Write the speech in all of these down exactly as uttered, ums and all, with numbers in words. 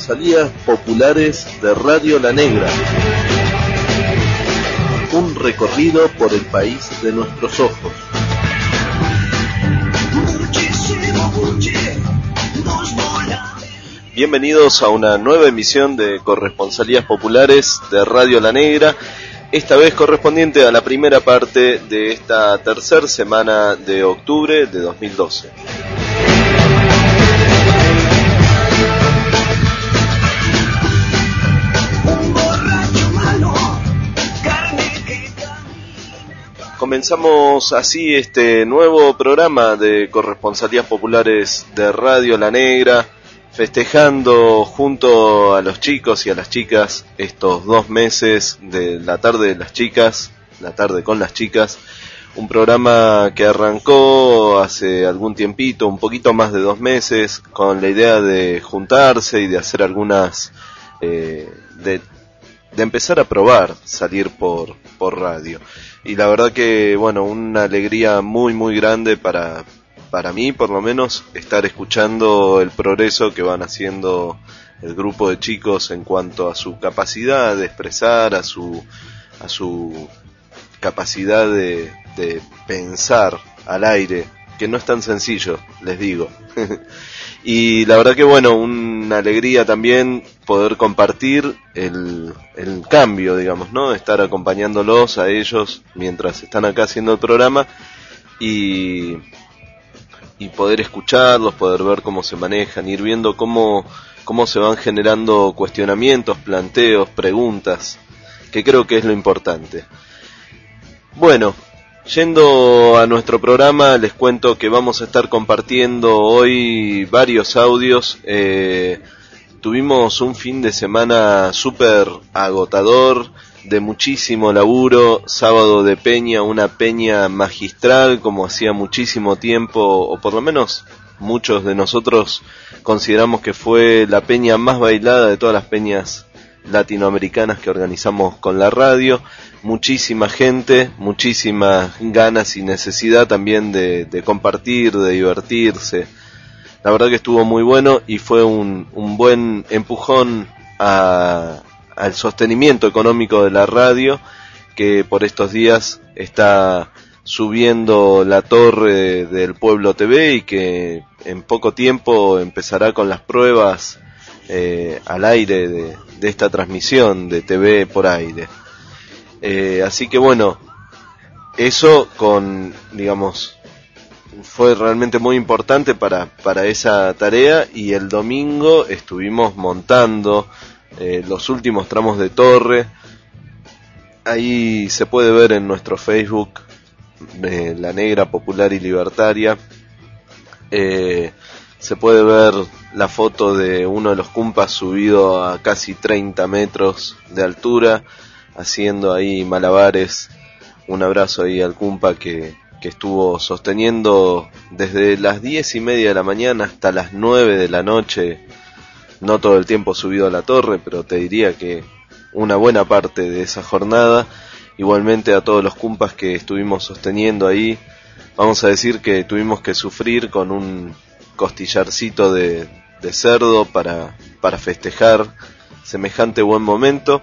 corresponsalías populares de Radio La Negra. Un recorrido por el país de nuestros ojos. Bienvenidos a una nueva emisión de Corresponsalías Populares de Radio La Negra, esta vez correspondiente a la primera parte de esta tercera semana de octubre de dos mil doce. Comenzamos así este nuevo programa de Corresponsalías Populares de Radio La Negra, festejando junto a los chicos y a las chicas estos dos meses de la tarde de las chicas, la tarde con las chicas, un programa que arrancó hace algún tiempito, un poquito más de dos meses, con la idea de juntarse y de hacer algunas, eh, de, de empezar a probar salir por, por radio. Y la verdad que, bueno, una alegría muy muy grande para... para mí por lo menos, estar escuchando el progreso que van haciendo el grupo de chicos en cuanto a su capacidad de expresar, a su a su capacidad de, de pensar al aire, que no es tan sencillo, les digo. Y la verdad que bueno, una alegría también poder compartir el, el cambio, digamos, ¿no? Estar acompañándolos a ellos mientras están acá haciendo el programa y... y poder escucharlos, poder ver cómo se manejan, ir viendo cómo, cómo se van generando cuestionamientos, planteos, preguntas, que creo que es lo importante. Bueno, yendo a nuestro programa, les cuento que vamos a estar compartiendo hoy varios audios. Eh, tuvimos un fin de semana súper agotador, de muchísimo laburo, sábado de peña, una peña magistral como hacía muchísimo tiempo, o por lo menos muchos de nosotros consideramos que fue la peña más bailada de todas las peñas latinoamericanas que organizamos con la radio. Muchísima gente, muchísimas ganas y necesidad también de, de compartir, de divertirse. La verdad que estuvo muy bueno y fue un, un buen empujón a... al sostenimiento económico de la radio, que por estos días está subiendo la torre del Pueblo T V y que en poco tiempo empezará con las pruebas eh, al aire de, de esta transmisión de T V por aire. Eh, así que bueno, eso con, digamos, fue realmente muy importante para, para esa tarea, y el domingo estuvimos montando Eh, los últimos tramos de torre. Ahí se puede ver en nuestro Facebook, eh, La Negra Popular y Libertaria, eh, se puede ver la foto de uno de los cumpas subido a casi treinta metros de altura, haciendo ahí malabares. Un abrazo ahí al cumpa que, que estuvo sosteniendo desde las diez y media de la mañana hasta las nueve de la noche. No todo el tiempo subido a la torre, pero te diría que una buena parte de esa jornada. Igualmente a todos los cumpas que estuvimos sosteniendo ahí, vamos a decir que tuvimos que sufrir con un costillarcito de, de cerdo para, para festejar semejante buen momento.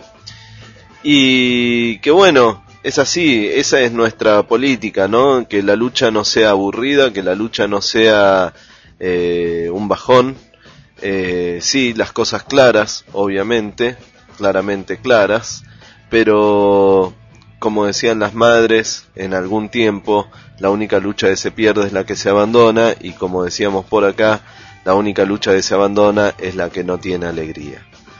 Y que bueno, es así, esa es nuestra política, ¿no? Que la lucha no sea aburrida, que la lucha no sea eh, un bajón. Eh, sí, las cosas claras, obviamente, claramente claras, pero como decían las madres en algún tiempo, la única lucha que se pierde es la que se abandona, y como decíamos por acá, la única lucha que se abandona es la que no tiene alegría.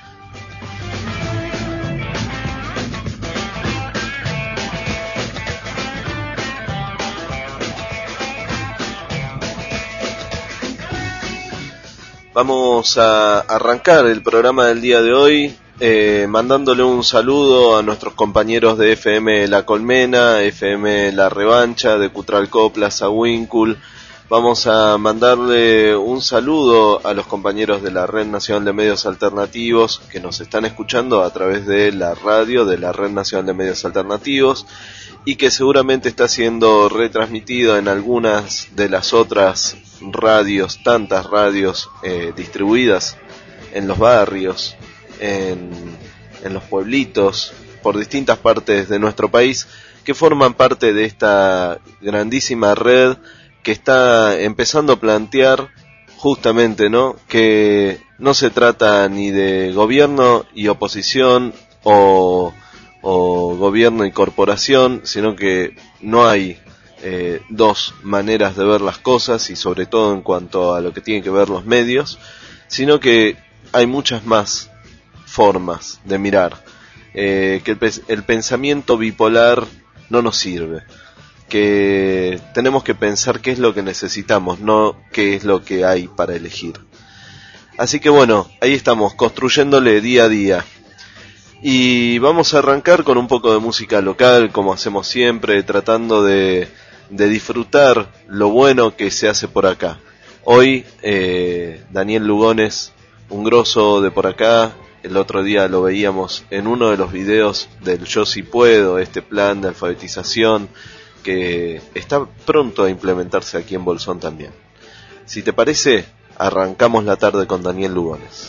Vamos a arrancar el programa del día de hoy eh, mandándole un saludo a nuestros compañeros de F M La Colmena, F M La Revancha, de Cutralcó, Plaza Winkul. Vamos a mandarle un saludo a los compañeros de la Red Nacional de Medios Alternativos que nos están escuchando a través de la radio de la Red Nacional de Medios Alternativos, y que seguramente está siendo retransmitido en algunas de las otras radios, tantas radios eh, distribuidas en los barrios, en, en los pueblitos, por distintas partes de nuestro país, que forman parte de esta grandísima red que está empezando a plantear justamente, ¿no?, que no se trata ni de gobierno y oposición o, o gobierno y corporación, sino que no hay eh, dos maneras de ver las cosas, y sobre todo en cuanto a lo que tienen que ver los medios, sino que hay muchas más formas de mirar, eh, que el, el pensamiento bipolar no nos sirve, que tenemos que pensar qué es lo que necesitamos, no qué es lo que hay para elegir. Así que bueno, ahí estamos, construyéndole día a día. Y vamos a arrancar con un poco de música local, como hacemos siempre, tratando de, de disfrutar lo bueno que se hace por acá. Hoy, eh, Daniel Lugones, un grosso de por acá. El otro día lo veíamos en uno de los videos del Yo Si Puedo, este plan de alfabetización que está pronto a implementarse aquí en Bolsón también. Si te parece, arrancamos la tarde con Daniel Lugones.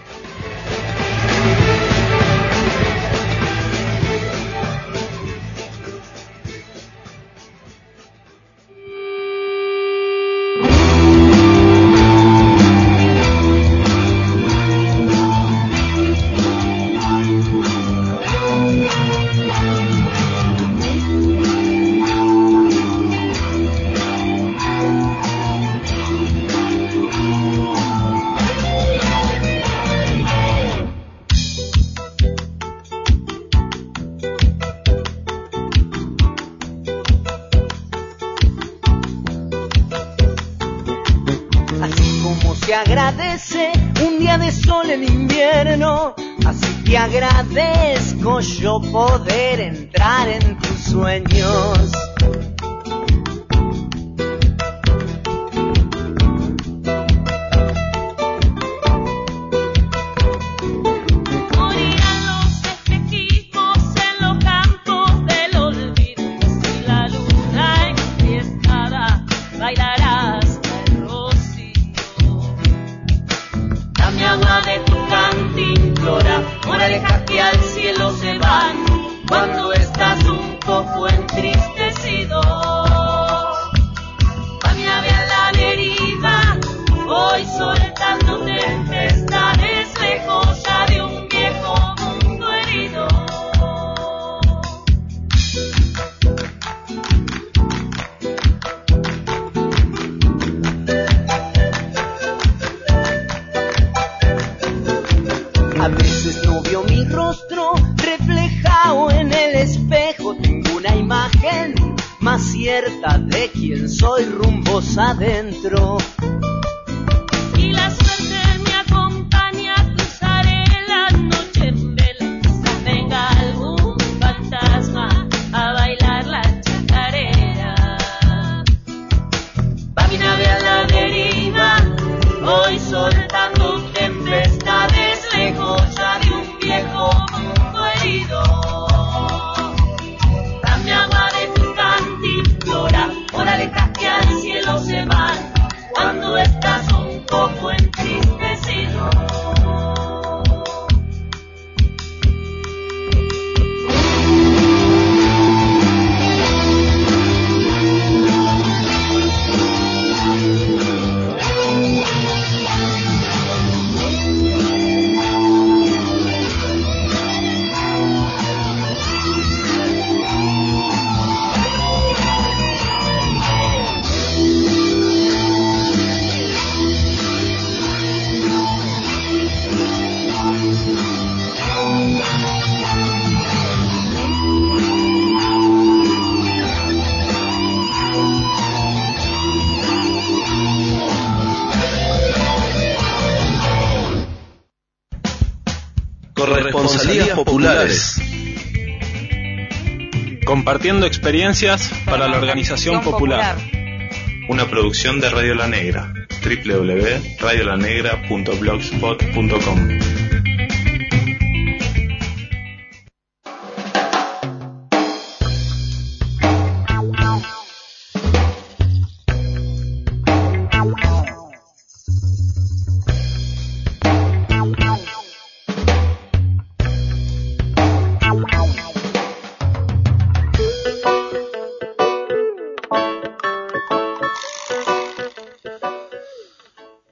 Agradece un día de sol en invierno, así que agradezco yo poder entrar en tus sueños. Morirán los espejismos en los campos del olvido, y la luna enfiestada bailará hasta el rocío. Dame agua de tu cantimplora, moralejas que al cielo se van cuando estás un poco entristecido. Dame ave a la deriva, voy soltando tempestades lejos ya de un viejo mundo herido. A veces no veo mi rostro reflejado en el espejo, tengo una imagen más cierta de quién soy rumbos adentro. Y la suerte me acompaña, cruzaré la noche en vela, quizás venga algún fantasma a bailar la chacarera. Va mi nave a la deriva, voy soltando tempestades lejos ya de un viejo mundo herido. Dame agua de tu cantimplora, moralejas que al cielo se van cuando estás un poco entristecido. Corresponsalías populares. Compartiendo experiencias para la organización popular. Una producción de Radio La Negra. doble u doble u doble u punto radio la negra punto blogspot punto com.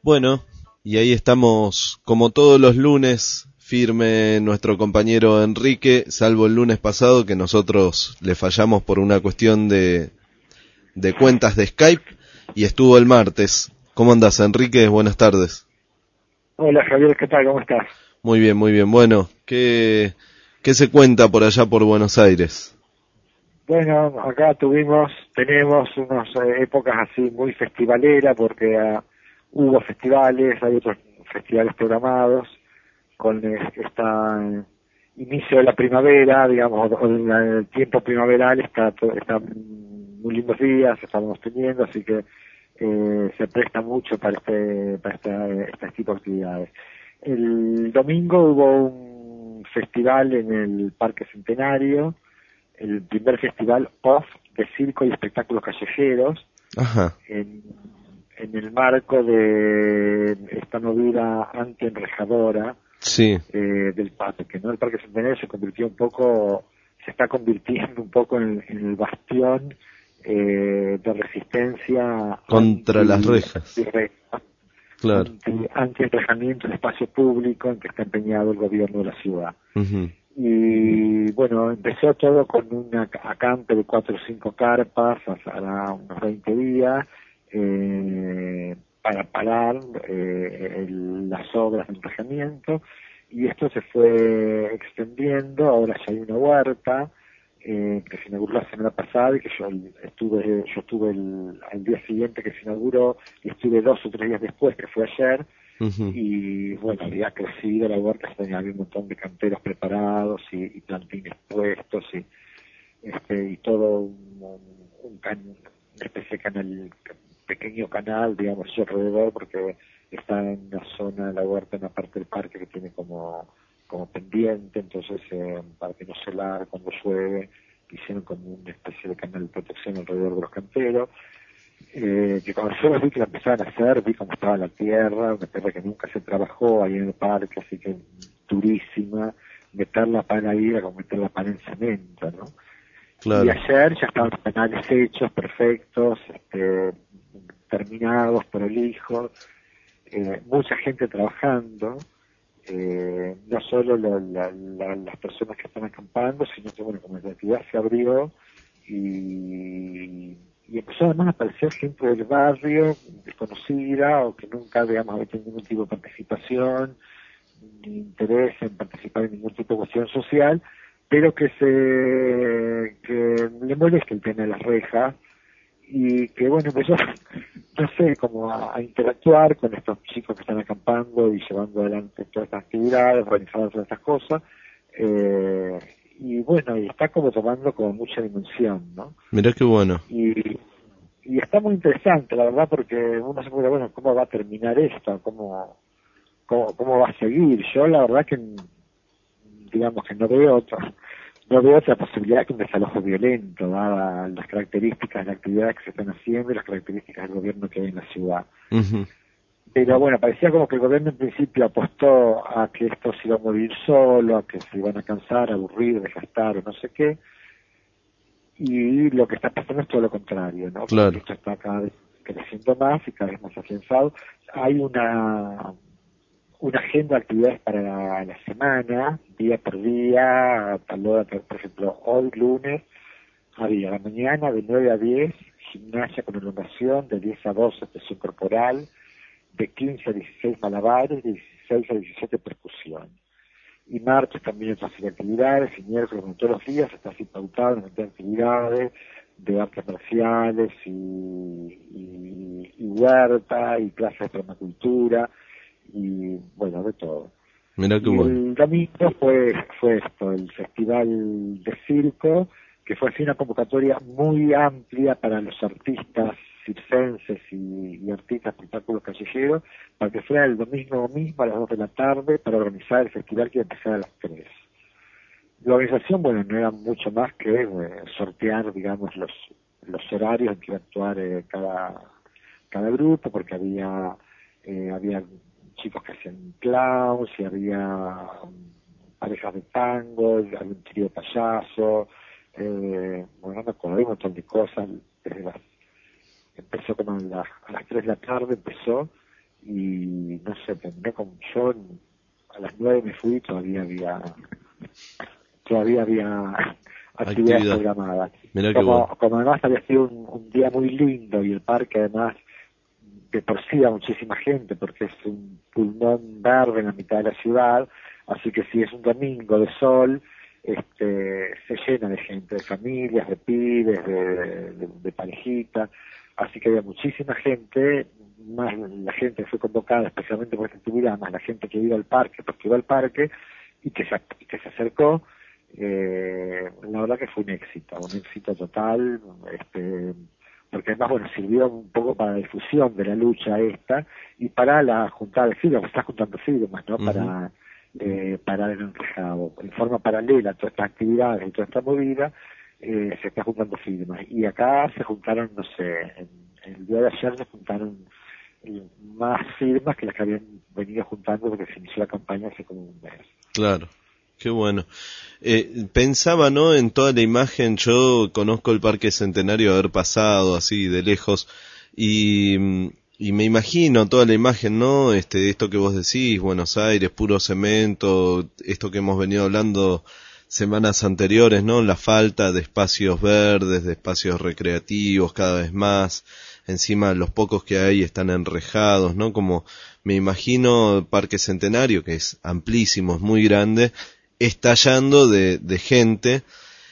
Bueno, y ahí estamos como todos los lunes, firme nuestro compañero Enrique, salvo el lunes pasado que nosotros le fallamos por una cuestión de, de cuentas de Skype, y estuvo el martes. ¿Cómo andás, Enrique? Buenas tardes. Hola Javier, ¿qué tal? ¿Cómo estás? Muy bien, muy bien. Bueno, ¿qué, qué se cuenta por allá por Buenos Aires? Bueno, acá tuvimos, tenemos unas eh, épocas así muy festivaleras porque uh, hubo festivales, hay otros festivales programados con eh, esta eh, inicio de la primavera, digamos, o el, el tiempo primaveral, está, está muy lindos días, estamos teniendo, así que eh, se presta mucho para este, para esta, este tipo de actividades. El domingo hubo un festival en el Parque Centenario, el primer festival off de circo y espectáculos callejeros. Ajá. En, en el marco de esta movida anti-enrejadora, sí. eh, del parque, ¿no? El Parque Centenario se convirtió un poco, se está convirtiendo un poco en, en el bastión eh, de resistencia contra anti, las rejas. Reja, claro. Anti, anti-enrejamiento del espacio público en que está empeñado el gobierno de la ciudad. Uh-huh. Y bueno, empezó todo con un acampe de cuatro o cinco carpas hasta unos veinte días eh, para parar eh, el, las obras de enrejamiento, y esto se fue extendiendo. Ahora ya hay una huerta eh, que se inauguró la semana pasada y que yo estuve yo estuve el, al día siguiente que se inauguró, y estuve dos o tres días después, que fue ayer. Uh-huh. Y bueno, había crecido la huerta, había un montón de canteros preparados y, y plantines puestos y este y todo un, un can, una especie de canal, pequeño canal, digamos, alrededor, porque está en una zona de la huerta, en una parte del parque que tiene como como pendiente, entonces eh, para que no se largue cuando llueve, hicieron como una especie de canal de protección alrededor de los canteros. Eh, que cuando yo vi que la empezaban a hacer, vi cómo estaba la tierra, una tierra que nunca se trabajó ahí en el parque, así que durísima. Meter la pana ahí era como meter la pana en cemento, ¿no? Claro. Y ayer ya estaban los canales hechos, perfectos, este, terminados, prolijos, eh, mucha gente trabajando, eh, no solo la, la, la, las personas que están acampando, sino que, bueno, como la actividad se abrió y y empezó además a aparecer gente del barrio desconocida o que nunca, digamos, había tenido ningún tipo de participación ni interés en participar en ningún tipo de cuestión social, pero que se que le molesta el tema de las rejas, y que, bueno, empezó, no sé, como a, a interactuar con estos chicos que están acampando y llevando adelante todas estas actividades, organizando todas estas cosas, eh, y bueno, y está como tomando como mucha dimensión, ¿no? Mirá qué bueno. Y, y está muy interesante, la verdad, porque uno se pregunta, bueno, ¿cómo va a terminar esto? ¿Cómo, cómo, cómo va a seguir? Yo la verdad que, digamos que no veo otra, no veo otra posibilidad que un desalojo violento, dadas las características de la actividad que se están haciendo y las características del gobierno que hay en la ciudad. Uh-huh. Pero bueno, parecía como que el gobierno en principio apostó a que esto se iba a morir solo, a que se iban a cansar, aburrir, desgastar o no sé qué. Y lo que está pasando es todo lo contrario, ¿no? Claro. Porque esto está cada vez creciendo más y cada vez más afianzado. Hay una una agenda de actividades para la, la semana, día por día, a tal hora, por ejemplo, hoy lunes había a la mañana de nueve a diez gimnasia con elongación, de diez a doce presión corporal, de quince a dieciséis malabares, de dieciséis a diecisiete percusión. Y martes también otras actividades, y miércoles, como todos los días, está así pautado en otras actividades de artes marciales y, y, y huerta y clases de permacultura y, bueno, de todo. Mirá qué y bueno. El domingo fue, fue esto, el festival de circo, que fue así una convocatoria muy amplia para los artistas circenses y, y artistas de espectáculos callejeros, para que fuera el domingo mismo a las dos de la tarde para organizar el festival que iba a empezar a las tres. La organización, bueno, no era mucho más que eh, sortear, digamos, los los horarios en que iba a actuar eh, cada cada grupo, porque había eh, había chicos que hacían clowns, y había um, parejas de tango, y había un trío de payaso, eh, bueno, no me acuerdo, hay un montón de cosas. Desde las, empezó como a las, a las tres de la tarde, empezó, y no sé, terminé con yo a las nueve me fui, todavía había todavía había actividades Actividad. programadas. Mirá qué Como, bueno. como además había sido un, un día muy lindo y el parque además de por sí a muchísima gente porque es un pulmón verde en la mitad de la ciudad, así que si es un domingo de sol, este se llena de gente, de familias, de pibes, de, de, de parejitas, así que había muchísima gente, más la gente que fue convocada especialmente por esta actividad, más la gente que iba al parque, porque iba al parque y que se, que se acercó, eh, la verdad que fue un éxito, un éxito total, este porque además, bueno, sirvió un poco para la difusión de la lucha esta y para la juntada de firmas, está juntando firmas, ¿no? Uh-huh. Para eh, para el enrejado. En forma paralela a todas estas actividades y toda esta movida, eh, se está juntando firmas. Y acá se juntaron, no sé, en, en el día de ayer se juntaron eh, más firmas que las que habían venido juntando porque se inició la campaña hace como un mes. Claro. Qué bueno. Eh, pensaba, ¿no? En toda la imagen, yo conozco el Parque Centenario haber pasado así de lejos y, y me imagino toda la imagen, ¿no? Este, esto que vos decís, Buenos Aires, puro cemento, esto que hemos venido hablando semanas anteriores, ¿no? La falta de espacios verdes, de espacios recreativos cada vez más. Encima los pocos que hay están enrejados, ¿no? Como me imagino el Parque Centenario, que es amplísimo, es muy grande, estallando de, de gente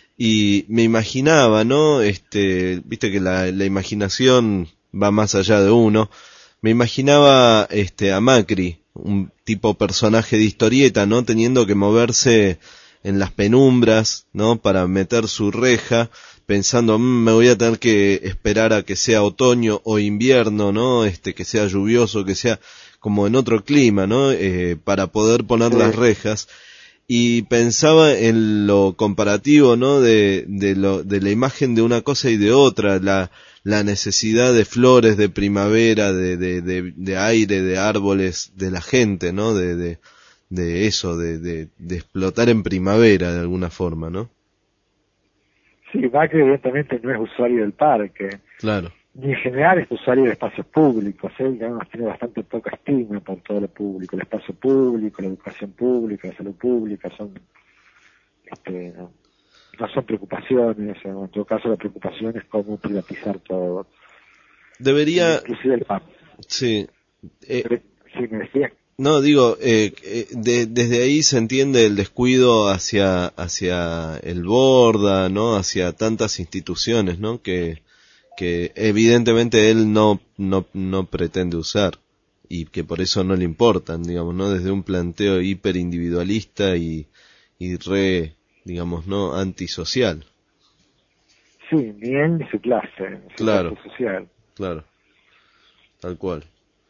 y me imaginaba, ¿no? Este, viste que la, la imaginación va más allá de uno. Me imaginaba este a Macri, un tipo personaje de historieta, ¿no? Teniendo que moverse en las penumbras, ¿no? Para meter su reja, pensando, mmm, me voy a tener que esperar a que sea otoño o invierno, ¿no? Este, que sea lluvioso, que sea como en otro clima, ¿no? Eh, para poder poner sí. las rejas. Y pensaba en lo comparativo, ¿no? De, de lo, de la imagen de una cosa y de otra, la, la necesidad de flores, de primavera, de, de, de, de aire, de árboles, de la gente, ¿no? De, de, de eso, de, de, de explotar en primavera de alguna forma, ¿no? Sí, Macri evidentemente no es usuario del parque. Claro. Ni en general es usuario de espacios públicos, él además tiene bastante poca estima por todo lo público, el espacio público, la educación pública, la salud pública, son este, no, no son preocupaciones, en todo caso la preocupación es cómo privatizar todo. Debería... Inclusive el P A P. Sí. Eh... Sí, me decía. No, digo, eh, eh, de, desde ahí se entiende el descuido hacia hacia el Borda, ¿no? Hacia tantas instituciones, ¿no? Que que evidentemente él no no no pretende usar y que por eso no le importan, digamos, ¿no? Desde un planteo hiperindividualista y y re, digamos, ¿no? Antisocial. Sí, ni él ni su clase, su claro, clase social. Claro, tal cual.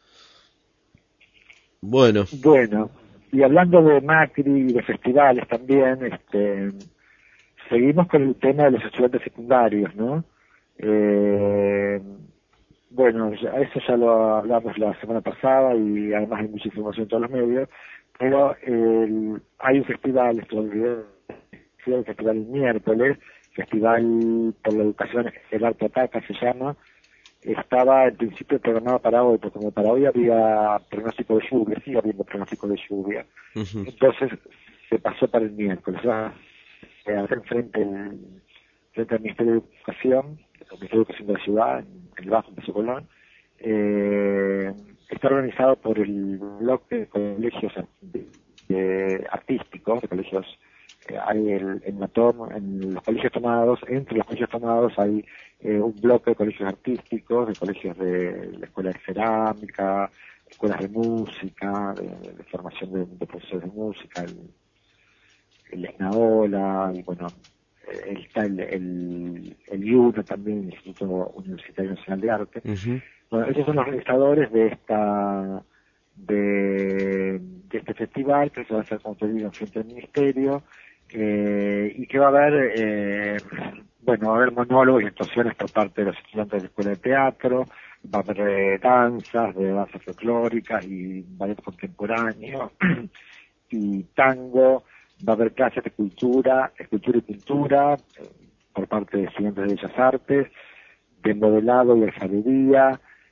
Bueno. Bueno, y hablando de Macri y de festivales también, este, seguimos con el tema de los estudiantes secundarios, ¿no? Eh, bueno, ya, eso ya lo hablamos la semana pasada y además hay mucha información en todos los medios, pero eh, hay un festival, esto el festival el miércoles, Festival por la Educación Escolar Pataca se llama, estaba en principio programado para hoy, porque como para hoy había pronóstico de lluvia, sigue habiendo pronóstico de lluvia, uh-huh. Entonces se pasó para el miércoles, va a hacer frente, frente al Ministerio de Educación, el Ministerio de Educación de la Ciudad, en el Bajo de Colón, eh, está organizado por el bloque de colegios de, de artísticos, de colegios, eh, hay el, en, la toma, en los colegios tomados, entre los colegios tomados hay eh, un bloque de colegios artísticos, de colegios de la Escuela de Cerámica, escuelas de música, de, de formación de, de profesores de música, el, el ESNAOLA, y bueno, el, está el, el, el I U N O también, el Instituto Universitario Nacional de Arte. Uh-huh. Bueno, esos son los organizadores de esta de, de este festival que se va a hacer, como te digo, frente al Ministerio, eh, y que va a haber, eh, bueno, va a haber monólogos y actuaciones por parte de los estudiantes de la Escuela de Teatro, va a haber eh, danzas, de danzas folclóricas y ballet contemporáneo, y tango, va a haber clases de cultura, escultura y pintura, eh, por parte de estudiantes de Bellas Artes, de modelado y alfarería,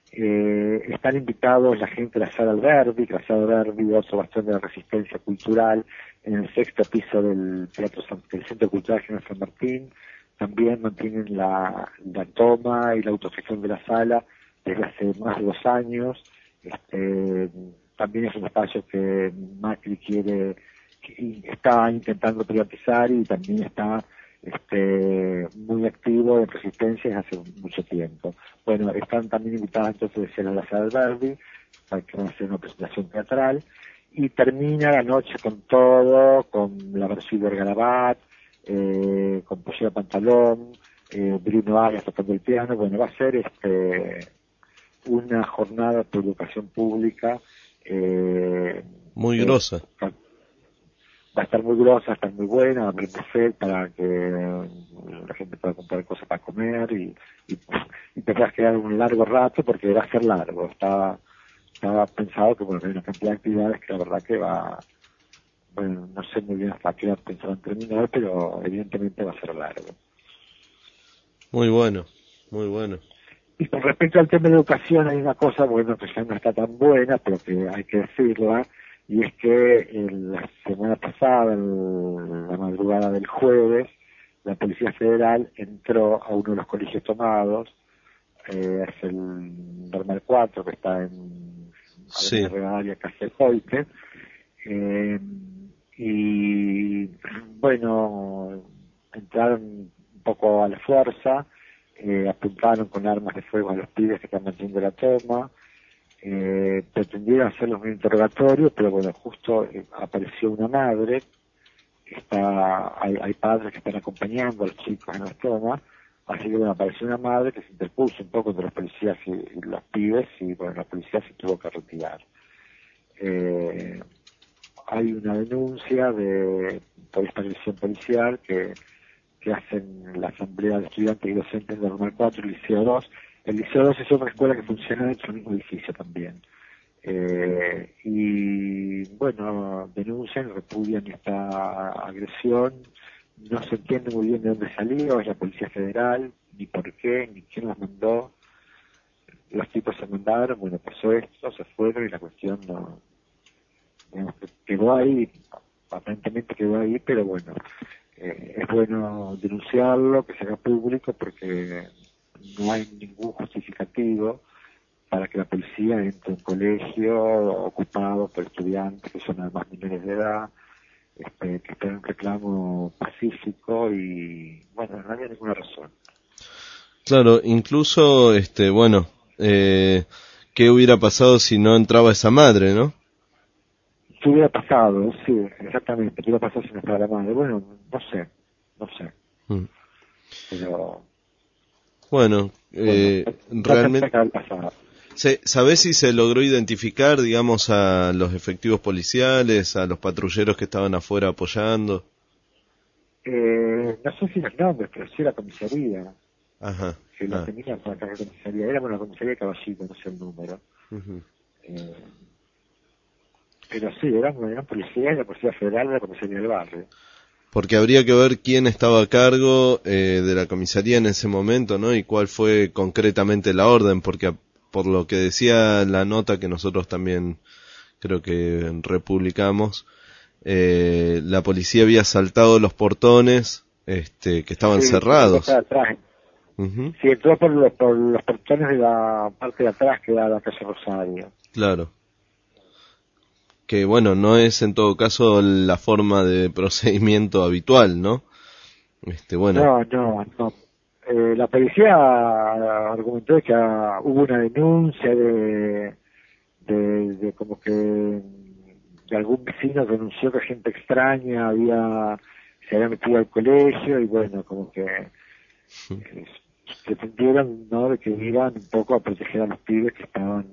Eh, están invitados la gente de la Sala Alberdi, que la Sala Alberdi, otro bastión de la resistencia cultural, en el sexto piso del Teatro San, del Centro Cultural General San Martín. También mantienen la, la toma y la autogestión de la sala desde hace más de dos años. Este, también es un espacio que Macri quiere, que está intentando privatizar y también está este, muy activo en resistencia desde hace mucho tiempo. Bueno, están también invitadas entonces a la Sala Alberdi, para que van a hacer una presentación teatral, y termina la noche con todo, con la versión de Garabat, eh, con Pollera Pantalón, eh, Bruno Arias tocando el piano. Bueno, va a ser este una jornada de educación pública eh, muy eh, grosa. Va a estar muy grosa, va a estar muy buena, va a haber buffet para que la gente pueda comprar cosas para comer y, y, y te puedas quedar un largo rato porque va a ser largo. Estaba, estaba pensado que bueno, hay una cantidad de actividades que la verdad que va, bueno, no sé muy bien hasta qué hora pensaban terminar, pero evidentemente va a ser largo. Muy bueno, muy bueno. Y con respecto al tema de educación hay una cosa, bueno, que ya no está tan buena, pero que hay que decirla, y es que en la semana pasada, en la madrugada del jueves, la Policía Federal entró a uno de los colegios tomados, eh, es el Normal cuatro, que está en sí. la Regalia Castel Hoyte, eh, y bueno, entraron un poco a la fuerza, eh, apuntaron con armas de fuego a los pibes que están manteniendo la toma. Eh, pretendieron hacerlos un interrogatorio, pero bueno, justo eh, apareció una madre, está, hay, hay padres que están acompañando a los chicos en la toma, así que bueno, apareció una madre que se interpuso un poco entre los policías y, y los pibes, y bueno, la policía se tuvo que retirar. Eh, hay una denuncia de por esta agresión policial que, que hacen la Asamblea de Estudiantes y Docentes de Normal cuatro y Liceo dos. El Liceo dos es otra escuela que funciona en su mismo edificio también. Eh, y bueno, denuncian, repudian esta agresión. No se entiende muy bien de dónde salió, es la Policía Federal, ni por qué, ni quién los mandó. Los tipos se mandaron, bueno, pasó esto, se fueron y la cuestión no, digamos, quedó ahí, aparentemente quedó ahí, pero bueno, eh, es bueno denunciarlo, que se haga público, porque no hay ningún justificativo para que la policía entre en un colegio ocupado por estudiantes que son además menores de edad, este, que estén en un reclamo pacífico y bueno, no había ninguna razón. Claro, incluso, este, bueno, eh, ¿qué hubiera pasado si no entraba esa madre, no? ¿Qué hubiera pasado? Sí, exactamente, ¿qué hubiera pasado si no estaba la madre? Bueno, no sé, no sé. Mm. Pero... Bueno, eh, bueno, realmente... ¿Sabés si se logró identificar, digamos, a los efectivos policiales, a los patrulleros que estaban afuera apoyando? Eh, no sé si los nombres, pero sí la comisaría. Ajá. Que la ah. tenían para la comisaría. Era bueno, la comisaría de Caballito, no sé el número. Uh-huh. Eh, pero sí, eran, eran policías, la Policía Federal y la comisaría del barrio. Porque habría que ver quién estaba a cargo eh, de la comisaría en ese momento, ¿no? Y cuál fue concretamente la orden, porque por lo que decía la nota que nosotros también creo que republicamos, eh, la policía había saltado los portones este, que estaban sí, cerrados. Atrás. Uh-huh. Sí, entró por los, por los portones de la parte de atrás que da la calle Rosario. Claro. Que bueno, no es en todo caso la forma de procedimiento habitual, ¿no? Este, bueno. No, no, no. Eh, la policía argumentó que uh, hubo una denuncia de, de, de como que de algún vecino denunció que gente extraña había se había metido al colegio y bueno, como que eh, pretendieron, ¿no?, de que iban un poco a proteger a los pibes que estaban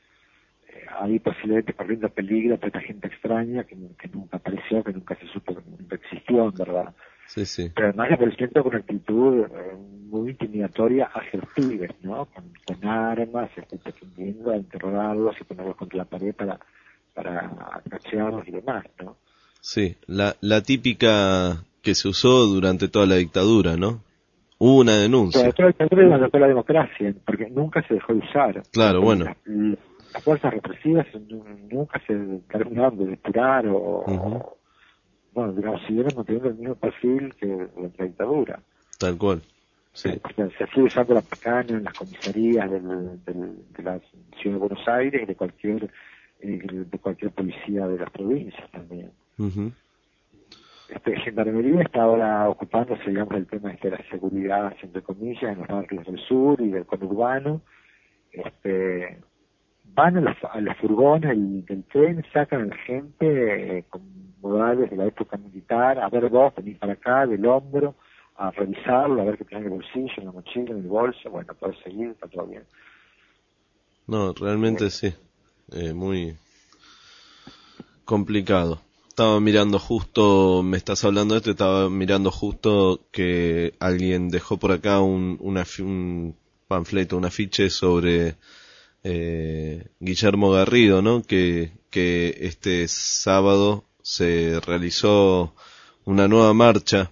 ahí posiblemente corriendo peligro por esta gente extraña que, que nunca apareció, que nunca se supo, que nunca existió, en verdad. Sí, sí. Pero además la policía entró con una actitud eh, muy intimidatoria hacia los pibes, ¿no? Con, con armas, este, pretendiendo a interrogarlos y ponerlos contra la pared para para cachearlos y demás, ¿no? Sí, la, la típica que se usó durante toda la dictadura, ¿no? Hubo una denuncia. Pero todo el problema de la democracia, porque nunca se dejó de usar. Claro, bueno. Las, las fuerzas represivas nunca se terminaron de depurar o, Uh-huh. bueno, digamos, siguieron manteniendo el mismo perfil que la dictadura. Tal cual. Sí. Se sigue usando la pacana en las comisarías del, del, de la ciudad de Buenos Aires y de cualquier de cualquier policía de las provincias también. Uh-huh. Este, Gendarmería está ahora ocupándose, digamos, del tema este, de la seguridad, entre comillas, en los barrios del sur y del conurbano. Este, van a los, a los furgones del, del tren, sacan a la gente eh, con modales de la época militar, a ver vos, venís para acá, del hombro, a revisarlo, a ver qué tenés en el bolsillo, en la mochila, en el bolso, bueno, podés seguir, está todo bien. No, realmente sí, eh, muy complicado. Estaba mirando justo, me estás hablando de esto, estaba mirando justo que alguien dejó por acá un, una, un panfleto, un afiche sobre eh, Guillermo Garrido, ¿no? Que, que este sábado se realizó una nueva marcha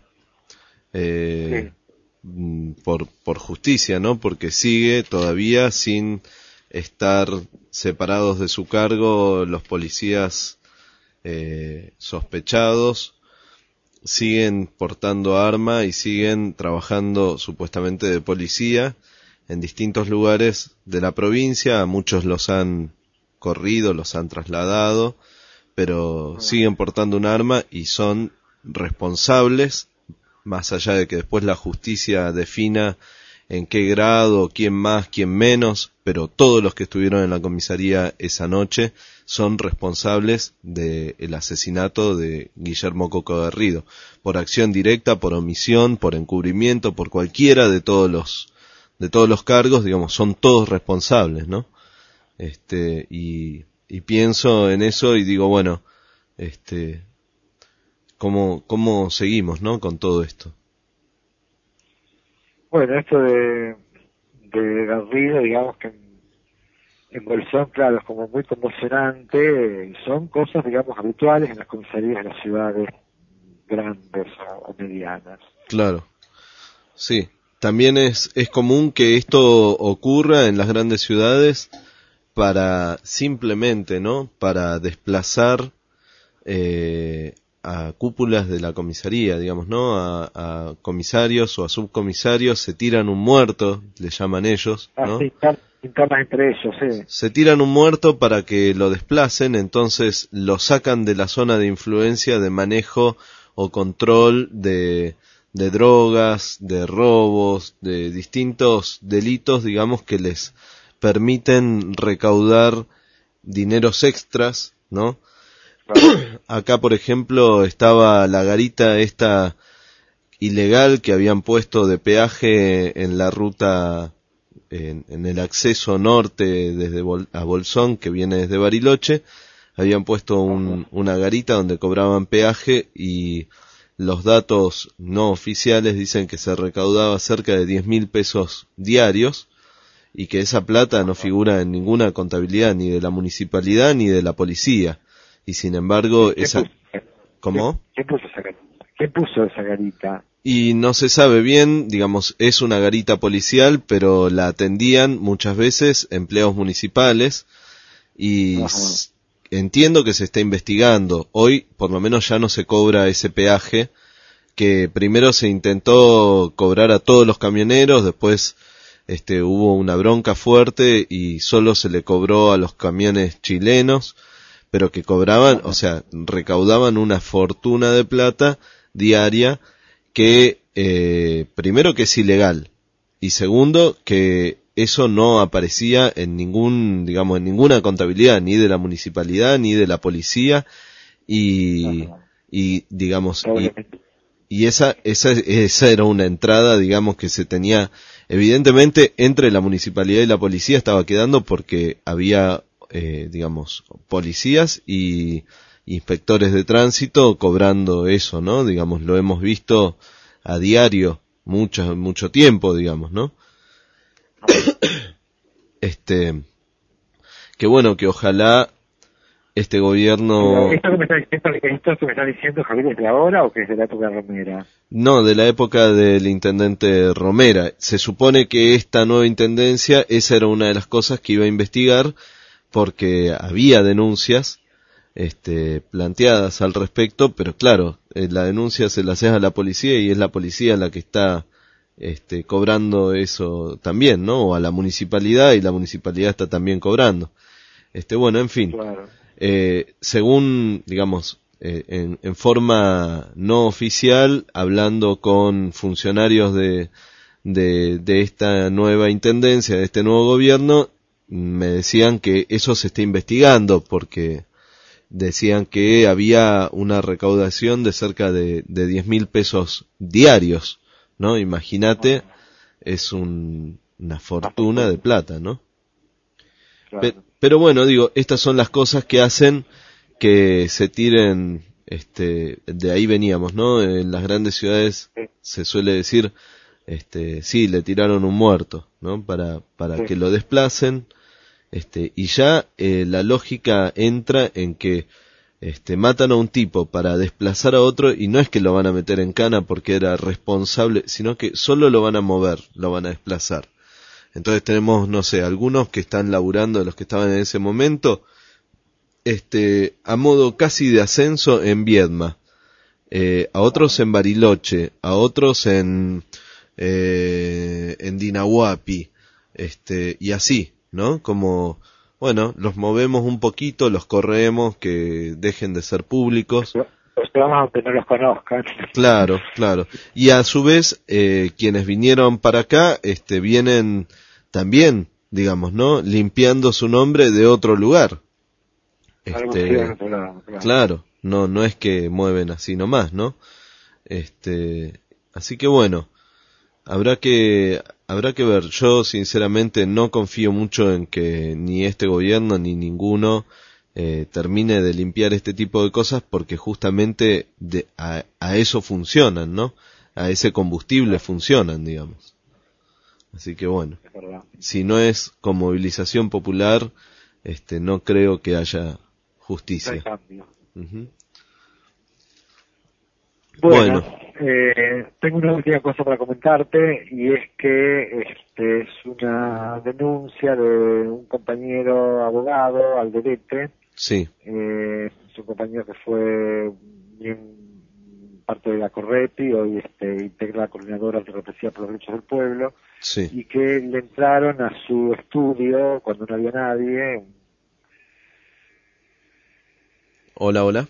eh, sí. por, por justicia, ¿no? Porque sigue todavía sin estar separados de su cargo los policías eh, sospechados, siguen portando arma y siguen trabajando supuestamente de policía en distintos lugares de la provincia. A muchos los han corrido, los han trasladado, pero siguen portando un arma y son responsables, más allá de que después la justicia defina en qué grado, quién más, quién menos, pero todos los que estuvieron en la comisaría esa noche son responsables del asesinato de Guillermo Coco Garrido, por acción directa, por omisión, por encubrimiento, por cualquiera de todos los de todos los cargos, digamos, son todos responsables, ¿no? Este, y, y pienso en eso y digo, bueno, este, cómo cómo seguimos, ¿no? Con todo esto. Bueno, esto de, de Garrido, digamos que en, en Bolsón, claro, es como muy conmocionante, son cosas, digamos, habituales en las comisarías de las ciudades grandes o, o medianas. Claro, sí. También es, es común que esto ocurra en las grandes ciudades para simplemente, ¿no? Para desplazar eh, a cúpulas de la comisaría, digamos, ¿no? A, a comisarios o a subcomisarios, se tiran un muerto, le llaman ellos, ¿no? Ah, sí, internas entre ellos, sí. Se tiran un muerto para que lo desplacen, entonces lo sacan de la zona de influencia de manejo o control de, de drogas, de robos, de distintos delitos, digamos, que les permiten recaudar dineros extras, ¿no? Acá, por ejemplo, estaba la garita esta ilegal que habían puesto de peaje en la ruta, en, en el acceso norte desde Bol- a Bolsón, que viene desde Bariloche. Habían puesto un, una garita donde cobraban peaje y los datos no oficiales dicen que se recaudaba cerca de diez mil pesos diarios y que esa plata no figura en ninguna contabilidad ni de la municipalidad ni de la policía. Y sin embargo, esa... ¿Cómo? ¿Qué puso esa garita? ¿Qué puso esa garita? Y no se sabe bien, digamos, es una garita policial, pero la atendían muchas veces empleados municipales y s- entiendo que se está investigando. Hoy, por lo menos, ya no se cobra ese peaje, que primero se intentó cobrar a todos los camioneros, después este, hubo una bronca fuerte y solo se le cobró a los camiones chilenos, pero que cobraban, o sea, recaudaban una fortuna de plata diaria que, eh, primero que es ilegal, y segundo que eso no aparecía en ningún, digamos, en ninguna contabilidad, ni de la municipalidad, ni de la policía, y, y digamos, y, y esa, esa, esa era una entrada, digamos, que se tenía, evidentemente, entre la municipalidad y la policía estaba quedando porque había Eh, digamos, policías y inspectores de tránsito cobrando eso, ¿no? Digamos, lo hemos visto a diario mucho, mucho tiempo, digamos, ¿no? Este, que bueno, que ojalá este gobierno... ¿Esto que me está diciendo, esto que me está diciendo Javier es de ahora o que es de la época de Romera? No, de la época del intendente Romera. Se supone que esta nueva intendencia, esa era una de las cosas que iba a investigar, porque había denuncias este, planteadas al respecto, pero claro, eh, la denuncia se la haces a la policía y es la policía la que está este, cobrando eso también, ¿no? O a la municipalidad, y la municipalidad está también cobrando. Este, bueno, en fin. Claro. Eh, según, digamos, eh, en, en forma no oficial, hablando con funcionarios de, de, de esta nueva intendencia, de este nuevo gobierno, me decían que eso se está investigando, porque decían que había una recaudación de cerca de, de diez mil pesos diarios, ¿no? Imagínate, es un, una fortuna de plata, ¿no? Claro. Pe- pero bueno, digo, estas son las cosas que hacen que se tiren, este, de ahí veníamos, ¿no? En las grandes ciudades Sí. se suele decir, este, sí, le tiraron un muerto, ¿no? Para, para Sí. que lo desplacen, este, y ya eh, la lógica entra en que, este, matan a un tipo para desplazar a otro, y no es que lo van a meter en cana porque era responsable, sino que solo lo van a mover, lo van a desplazar. Entonces tenemos, no sé, algunos que están laburando, de los que estaban en ese momento, este, a modo casi de ascenso en Viedma, eh, a otros en Bariloche, a otros en, eh, en Dinahuapi, este, y así, ¿no? Como, bueno, los movemos un poquito, los corremos, que dejen de ser públicos. Los llevamos aunque no los conozcan. Claro, claro. Y a su vez, eh, quienes vinieron para acá, este, vienen también, digamos, ¿no? Limpiando su nombre de otro lugar. Algo Este, sí, en otro lado, claro. claro, no, no es que mueven así nomás, ¿no? Este, así que bueno, habrá que, habrá que ver. Yo sinceramente no confío mucho en que ni este gobierno ni ninguno eh, termine de limpiar este tipo de cosas, porque justamente de, a, a eso funcionan, ¿no? A ese combustible funcionan, digamos. Así que bueno, Es verdad. si no es con movilización popular, este, no creo que haya No hay justicia. cambio. Ujú. Bueno, Bueno. eh, tengo una última cosa para comentarte, y es que este es una denuncia de un compañero abogado, Alderete. Sí, Eh, es un compañero que fue bien parte de la Correpi, hoy este, integra la coordinadora de represión por los derechos del pueblo, sí. y que le entraron a su estudio cuando no había nadie. Hola, hola.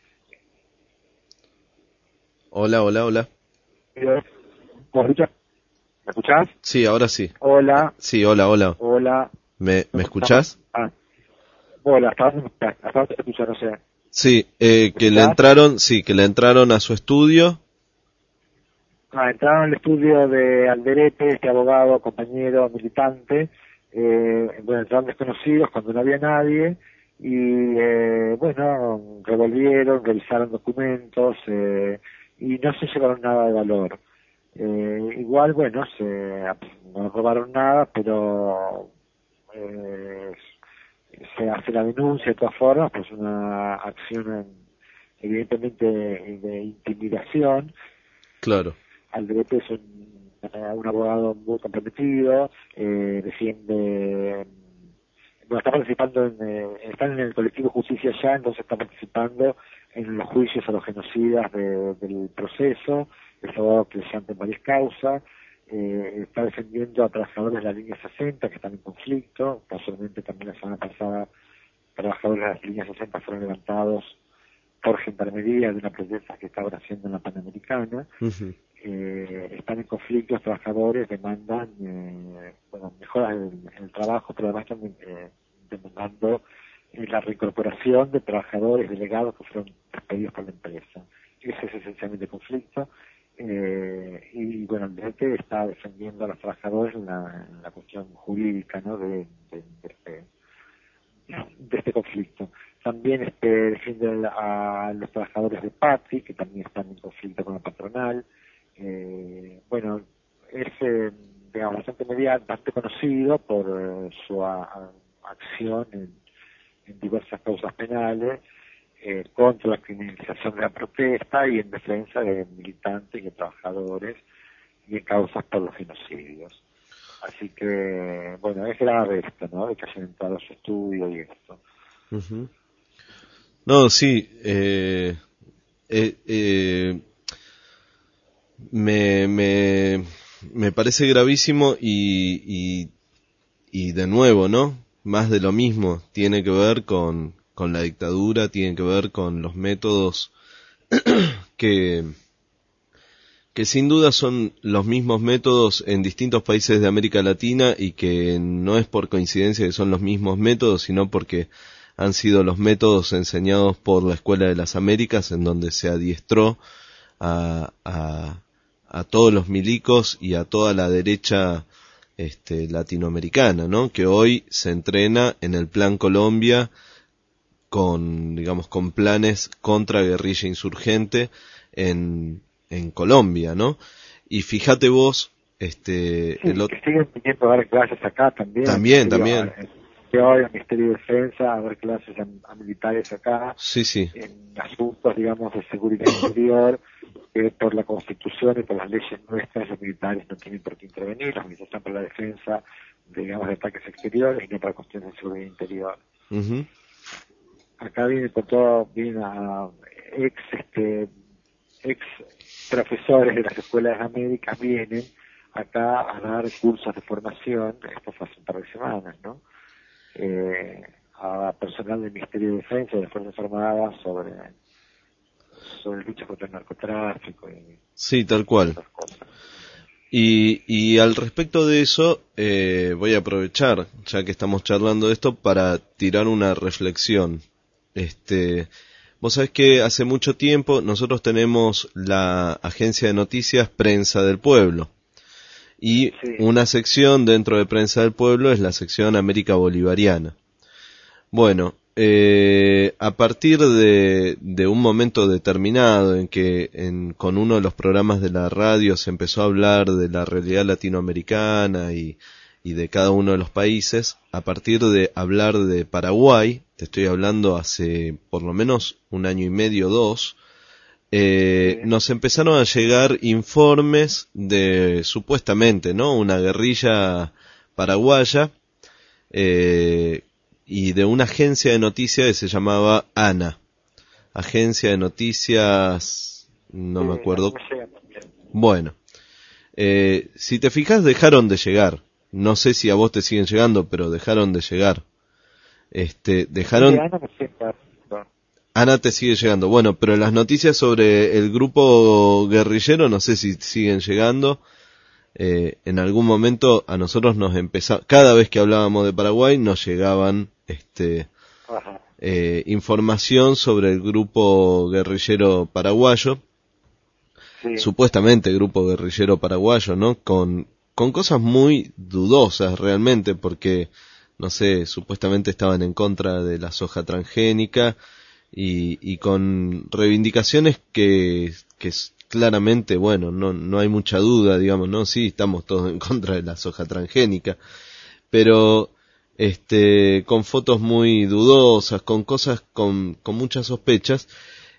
Hola, hola, hola. ¿Me escuchás? ¿Me escuchás? Sí, ahora sí. Hola, Sí, hola, hola. hola. ¿Me, me escuchás? Ah, hola, ¿hasta dónde me escuchás? ¿Hasta dónde te escuchas? No sé. Sí, eh, que le ¿Escuchás? entraron, sí, que le entraron a su estudio. Ah, entraron al estudio de Alderete, este abogado, compañero, militante. Eh, bueno, entraron desconocidos cuando no había nadie. Y, eh, bueno, revolvieron, revisaron documentos, eh, y no se llevaron nada de valor. Eh, igual, bueno, se, no robaron nada, pero eh, se hace la denuncia de todas formas, pues una acción en- evidentemente de intimidación. Claro. Alderete es un, un abogado muy comprometido, eh, defiende, bueno, está participando en, eh, están en el colectivo Justicia Ya, entonces está participando en los juicios a los genocidas de- del proceso, es abogado creyente en varias causas, eh, está defendiendo a trabajadores de la línea sesenta que están en conflicto. Casualmente también la semana pasada trabajadores de la línea sesenta fueron levantados por gendarmería de una protesta que estaban haciendo en la Panamericana. Ujú. Eh, están en conflicto los trabajadores, demandan eh, bueno, mejoras en, en el trabajo, pero además están eh, demandando eh, la reincorporación de trabajadores delegados que fueron despedidos por la empresa. Ese es esencialmente el conflicto. Eh, y bueno, el D T está defendiendo a los trabajadores en la, en la cuestión jurídica, ¿no? de, de, de este, de este conflicto. También este, defiende a los trabajadores de Patri, que también están en conflicto con la patronal. Eh, bueno, es eh, digamos, bastante media, bastante conocido por eh, su a, a- acción en, en diversas causas penales, eh, contra la criminalización de la protesta y en defensa de militantes y de trabajadores y en causas por los genocidios. Así que, bueno, es grave esto, ¿no? De que hayan entrado a su estudio y esto. Uh-huh. No, sí, eh, eh, eh, me, me, me parece gravísimo y, y, y de nuevo, ¿no? Más de lo mismo, tiene que ver con, con la dictadura, tiene que ver con los métodos que, que sin duda son los mismos métodos en distintos países de América Latina y que no es por coincidencia que son los mismos métodos, sino porque han sido los métodos enseñados por la Escuela de las Américas, en donde se adiestró a, a, a todos los milicos y a toda la derecha este, latinoamericana, ¿no? Que hoy se entrena en el Plan Colombia con, digamos, con planes contra guerrilla insurgente en, en Colombia, ¿no? Y fíjate vos, este, sí, el que siguen viniendo a dar clases acá también. También, también. Que hoy el Ministerio de Defensa a dar clases a, a militares acá. Sí, sí. En asuntos, digamos, de seguridad interior, que por la Constitución y por las leyes nuestras los militares no tienen por qué intervenir, los militares están para la defensa, digamos, de ataques exteriores y no para cuestiones de seguridad interior. Uh-huh. Acá viene por todo, vienen a ex, este, ex profesores de las escuelas de América, vienen acá a dar cursos de formación, esto fue hace un par de semanas, ¿no? Eh, a personal del Ministerio de Defensa y de las Fuerzas Armadas sobre sobre lucha contra el narcotráfico y sí, tal cual. Y, y al respecto de eso eh, voy a aprovechar, ya que estamos charlando de esto, para tirar una reflexión. Este, vos sabés que hace mucho tiempo nosotros tenemos la agencia de noticias Prensa del Pueblo. Y sí, una sección dentro de Prensa del Pueblo es la sección América Bolivariana. Bueno, eh, a partir de, de un momento determinado en que en, con uno de los programas de la radio se empezó a hablar de la realidad latinoamericana y, y de cada uno de los países, a partir de hablar de Paraguay, te estoy hablando hace por lo menos un año y medio, dos, Eh, nos empezaron a llegar informes de, supuestamente, ¿no? Una guerrilla paraguaya, eh, y de una agencia de noticias que se llamaba ANA. Agencia de Noticias, no me acuerdo. Bueno, eh, si te fijas, dejaron de llegar. No sé si a vos te siguen llegando, pero dejaron de llegar. Este, dejaron... Ana te sigue llegando. Bueno, pero las noticias sobre el grupo guerrillero no sé si siguen llegando. Eh, en algún momento a nosotros nos empezaba, cada vez que hablábamos de Paraguay nos llegaban este eh, información sobre el grupo guerrillero paraguayo. Sí. Supuestamente grupo guerrillero paraguayo, ¿no? Con, con cosas muy dudosas realmente, porque, no sé, supuestamente estaban en contra de la soja transgénica. Y, y con reivindicaciones que, que claramente, bueno, no, no hay mucha duda, digamos, no, sí, estamos todos en contra de la soja transgénica, pero este, con fotos muy dudosas, con cosas con, con muchas sospechas,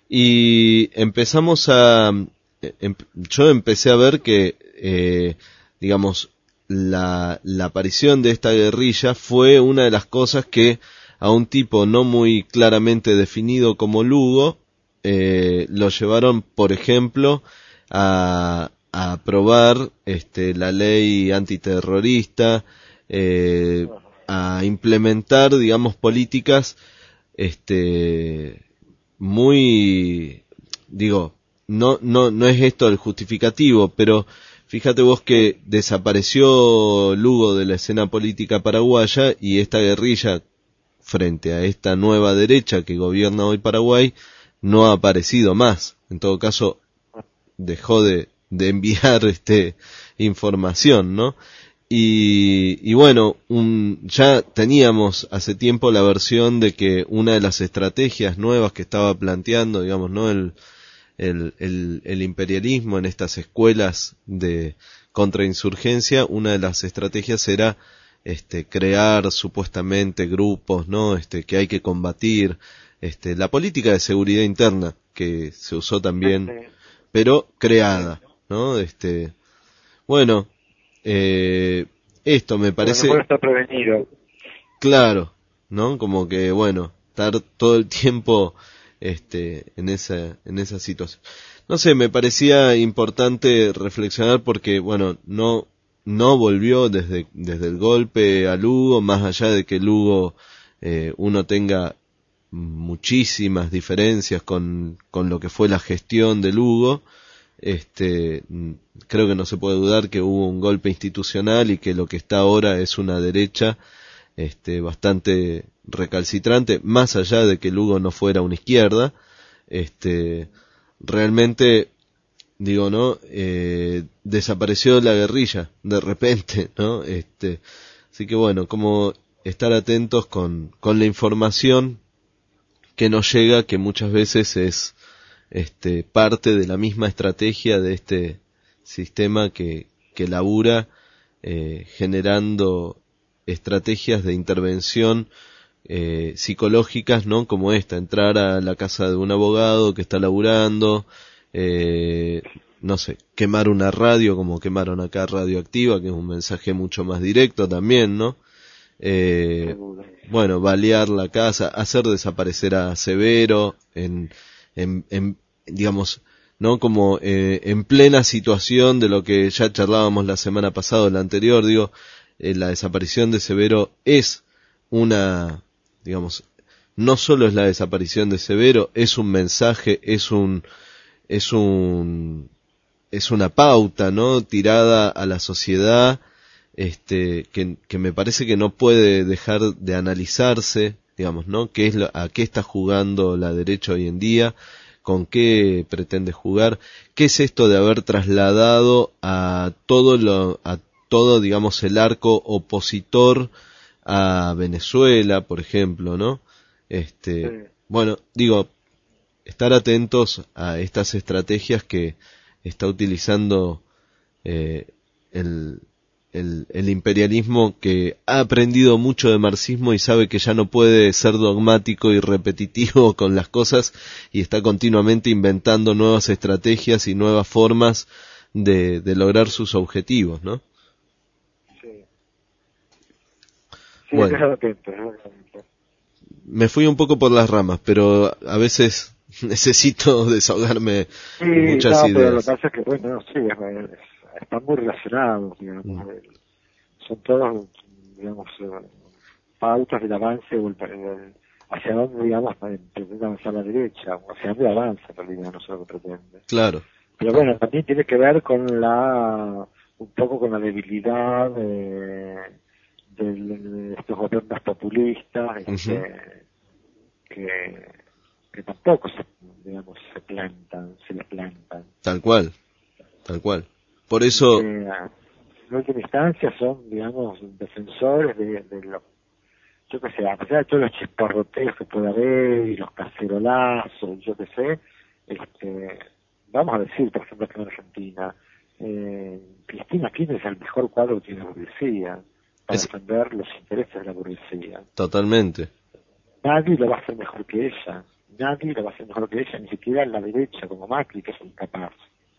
y empezamos a, em, yo empecé a ver que, eh, digamos, la, la aparición de esta guerrilla fue una de las cosas que a un tipo no muy claramente definido como Lugo, eh, lo llevaron, por ejemplo, a, a aprobar este, la ley antiterrorista, eh, a implementar, digamos, políticas este, muy, digo, no, no, no es esto el justificativo, pero fíjate vos que desapareció Lugo de la escena política paraguaya y esta guerrilla, frente a esta nueva derecha que gobierna hoy Paraguay, no ha aparecido más. En todo caso, dejó de, de enviar este información, ¿no? Y, y bueno, un, ya teníamos hace tiempo la versión de que una de las estrategias nuevas que estaba planteando, digamos, ¿no? El, el, el, el imperialismo en estas escuelas de contrainsurgencia, una de las estrategias era este, crear supuestamente grupos, ¿no? Este, que hay que combatir, este, la política de seguridad interna que se usó también, pero creada, ¿no? Este, bueno, eh, esto me parece... Bueno, estar prevenido. Claro, ¿no? Como que, bueno, estar todo el tiempo este, en esa, en esa situación. No sé, me parecía importante reflexionar porque, bueno, no, no volvió desde, desde el golpe a Lugo, más allá de que Lugo, eh, uno tenga muchísimas diferencias con, con lo que fue la gestión de Lugo. Este, creo que no se puede dudar que hubo un golpe institucional y que lo que está ahora es una derecha este, bastante recalcitrante, más allá de que Lugo no fuera una izquierda. Este, realmente, digo, ¿no? Eh, desapareció la guerrilla de repente, ¿no? Este, así que bueno, como estar atentos con, con la información que nos llega, que muchas veces es este, parte de la misma estrategia de este sistema que, que labura eh, generando estrategias de intervención eh, psicológicas, ¿no? Como esta, entrar a la casa de un abogado que está laburando, eh, no sé, quemar una radio como quemaron acá Radioactiva, que es un mensaje mucho más directo también, ¿no? Eh, bueno, balear la casa, hacer desaparecer a Severo en, en, en digamos, ¿no? Como eh, en plena situación de lo que ya charlábamos la semana pasada o la anterior, digo, eh, la desaparición de Severo es una, digamos, no solo es la desaparición de Severo, es un mensaje, es un, es un, es una pauta, ¿no? Tirada a la sociedad, este, que, que me parece que no puede dejar de analizarse, digamos, ¿no? ¿Qué es lo, a qué está jugando la derecha hoy en día? ¿Con qué pretende jugar? ¿Qué es esto de haber trasladado a todo lo, a todo, digamos, el arco opositor a Venezuela, por ejemplo, ¿no? Este, sí. Bueno, digo, estar atentos a estas estrategias que está utilizando eh, el, el, el imperialismo, que ha aprendido mucho de marxismo y sabe que ya no puede ser dogmático y repetitivo con las cosas y está continuamente inventando nuevas estrategias y nuevas formas de, de lograr sus objetivos, ¿no? Sí. Sí, bueno, es atento, es atento. Me fui un poco por las ramas, pero a veces necesito desahogarme sí, muchas no, ideas. Pero lo que pasa es que, bueno, sí, es, es, están muy relacionados, digamos. Mm. Son todos, digamos, pautas del avance o el, el, hacia dónde, digamos, pretende avanzar la derecha, o hacia dónde avanza, en realidad, no sé lo que pretende. Claro. Pero bueno, también tiene que ver con la, un poco con la debilidad de, de, de estos gobiernos populistas, uh-huh. este, que, que tampoco se, digamos, se plantan, se les plantan. Tal cual, tal cual. Por eso... Eh, en última instancia son, digamos, defensores de, de lo, yo qué sé, a pesar de todos los chisporroteos que puede haber y los cacerolazos, yo qué sé, este, vamos a decir, por ejemplo, que en Argentina, eh, Cristina Kirchner es el mejor cuadro que tiene la burguesía para es... defender los intereses de la burguesía. Totalmente. Nadie lo va a hacer mejor que ella, nadie lo va a hacer mejor que ella, ni siquiera la derecha como Macri, que es incapaz.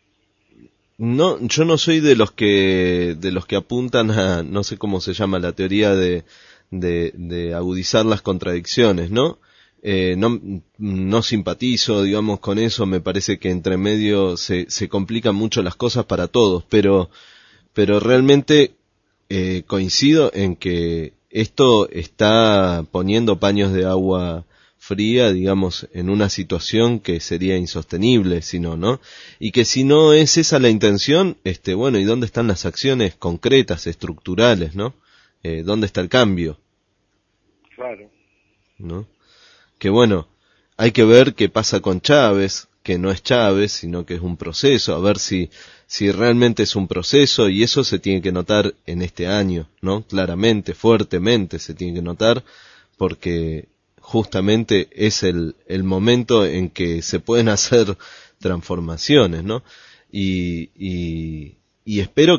No, yo no soy de los que de los que apuntan a, no sé cómo se llama, la teoría de de, de agudizar las contradicciones, ¿no? Eh, no no simpatizo, digamos, con eso. Me parece que entre medio se se complican mucho las cosas para todos, pero pero realmente eh, coincido en que esto está poniendo paños de agua fría, digamos, en una situación que sería insostenible si no, ¿no? Y que si no es esa la intención, este, bueno, ¿y dónde están las acciones concretas, estructurales, ¿no? Eh, ¿dónde está el cambio? Claro. ¿No? Que bueno, hay que ver qué pasa con Chávez, que no es Chávez, sino que es un proceso, a ver si, si realmente es un proceso, y eso se tiene que notar en este año, ¿no? Claramente, fuertemente se tiene que notar, porque justamente es el, el momento en que se pueden hacer transformaciones, ¿no? Y, y, y espero que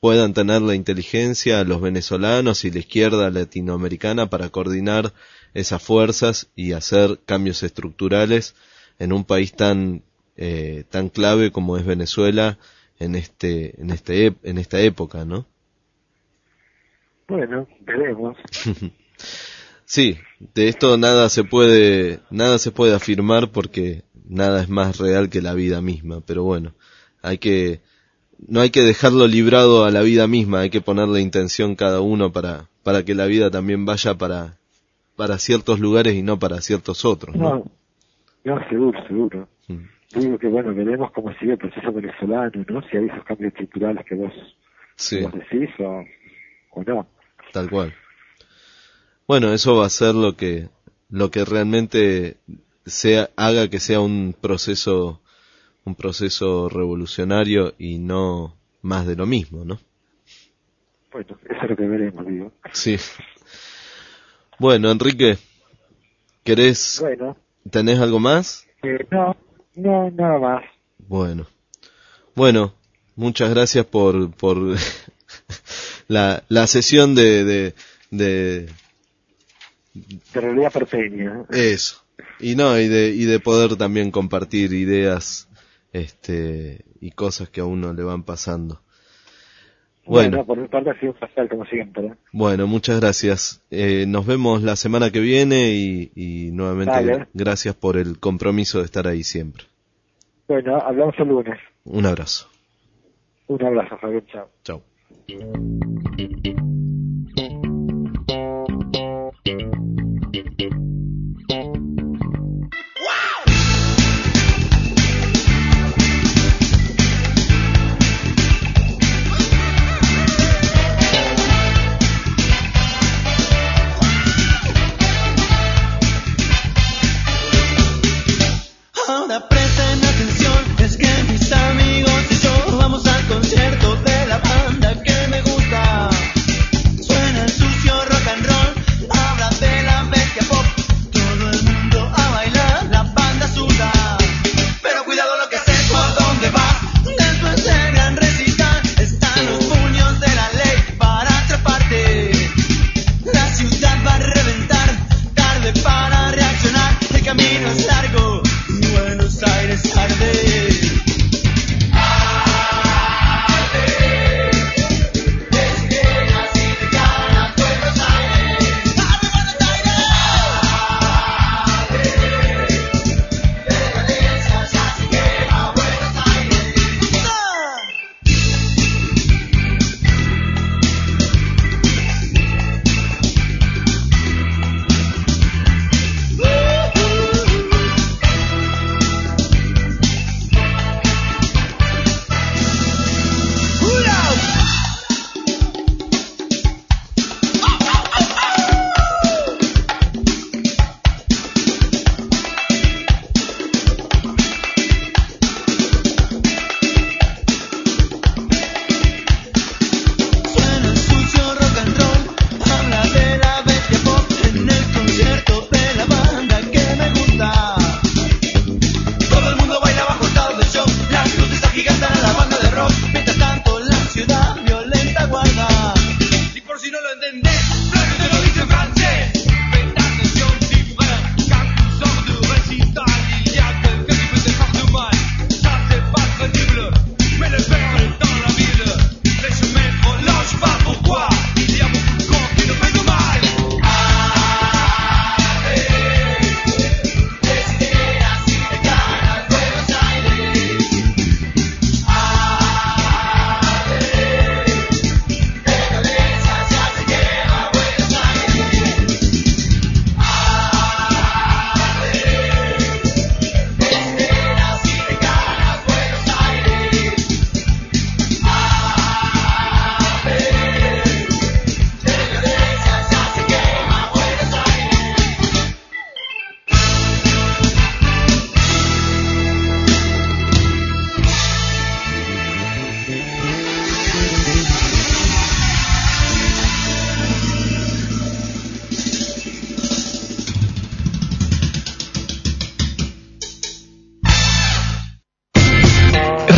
puedan tener la inteligencia los venezolanos y la izquierda latinoamericana para coordinar esas fuerzas y hacer cambios estructurales en un país tan eh, tan clave como es Venezuela en este en este en esta época, ¿no? Bueno, veremos. Sí, de esto nada se puede nada se puede afirmar porque nada es más real que la vida misma, pero bueno, hay que no hay que dejarlo librado a la vida misma, hay que ponerle intención cada uno para para que la vida también vaya para para ciertos lugares y no para ciertos otros, ¿no? No, no, seguro, seguro. Mm. Digo que bueno, veremos cómo sigue el proceso venezolano, ¿no? Si hay esos cambios estructurales que vos, Sí, que vos decís o, o no. tal cual. Bueno, eso va a ser lo que lo que realmente sea haga que sea un proceso un proceso revolucionario y no más de lo mismo, ¿no? Bueno, eso es lo que veremos, digo. Sí. Bueno, Enrique, ¿querés Bueno, tenés algo más? eh, no, no, nada más. Bueno. Bueno, muchas gracias por por la la sesión de de de De realidad porteña. eso. Y no, y de y de poder también compartir ideas este y cosas que a uno le van pasando. Bueno, Bueno, por mi parte ha sido un placer, como siempre. bueno, muchas gracias. Eh, nos vemos la semana que viene y, y nuevamente Dale. gracias por el compromiso de estar ahí siempre. Bueno, hablamos el lunes. Un abrazo. Un abrazo, Javier, chao. Chao. Ahora presten atención, es que mis amigos y yo vamos al concierto de la banda que me gusta.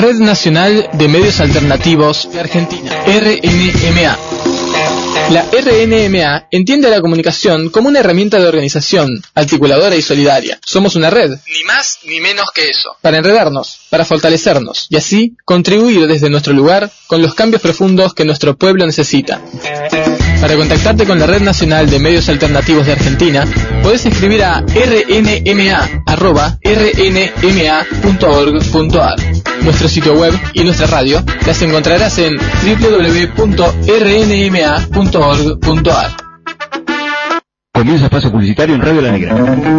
Red Nacional de Medios Alternativos de Argentina, R N M A. La R N M A entiende a la comunicación como una herramienta de organización, articuladora y solidaria. Somos una red, ni más ni menos que eso, para enredarnos, para fortalecernos y así contribuir desde nuestro lugar con los cambios profundos que nuestro pueblo necesita. Para contactarte con la Red Nacional de Medios Alternativos de Argentina, podés escribir a r n m a arroba r n m a punto org punto a r. Nuestro sitio web y nuestra radio las encontrarás en w w w punto r n m a punto org punto a r. Comienza espacio publicitario en Radio La Negra.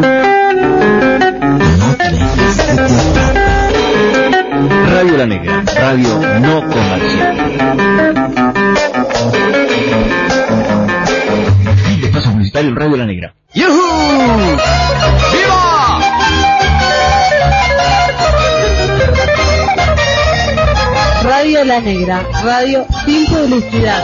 Radio La Negra, radio no comercial. Espacio publicitario en Radio La Negra. ¡Yuhu! ¡Viva! Radio La Negra, radio sin publicidad.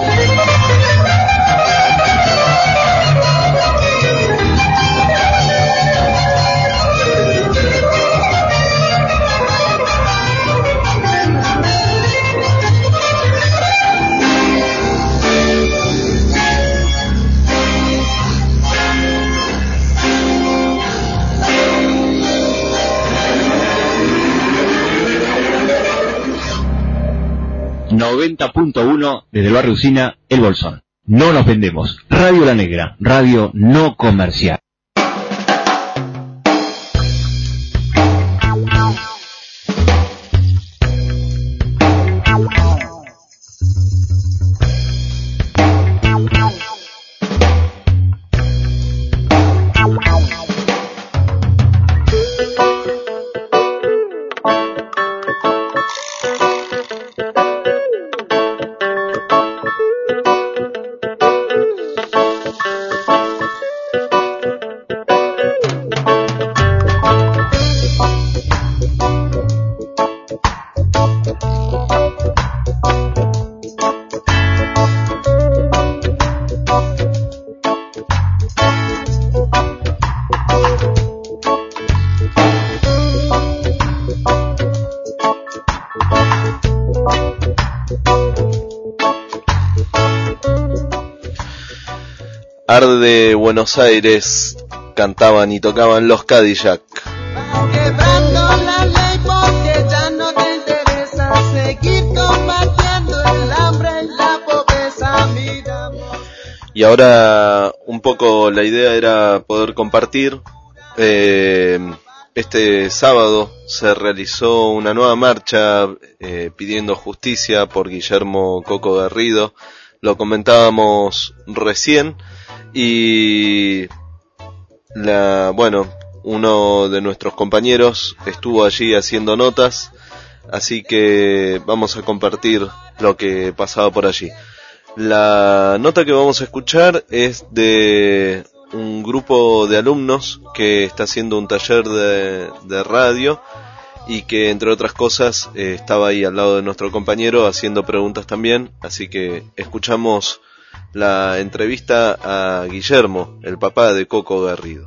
noventa punto uno desde el barrio Usina, El Bolsón. No nos vendemos. Radio La Negra, radio no comercial. Arde Buenos Aires, cantaban y tocaban los Cadillac. Quebrando la ley porque ya no te interesa seguir combatiendo el hambre y la pobreza, mira. Y ahora un poco la idea era poder compartir. Eh, este sábado se realizó una nueva marcha eh, pidiendo justicia por Guillermo Coco Garrido. Lo comentábamos recién. Y la, bueno, uno de nuestros compañeros estuvo allí haciendo notas, así que vamos a compartir lo que pasaba por allí. La nota que vamos a escuchar es de un grupo de alumnos que está haciendo un taller de, de radio y que, entre otras cosas, eh, estaba ahí al lado de nuestro compañero haciendo preguntas también, así que escuchamos la entrevista a Guillermo, el papá de Coco Garrido.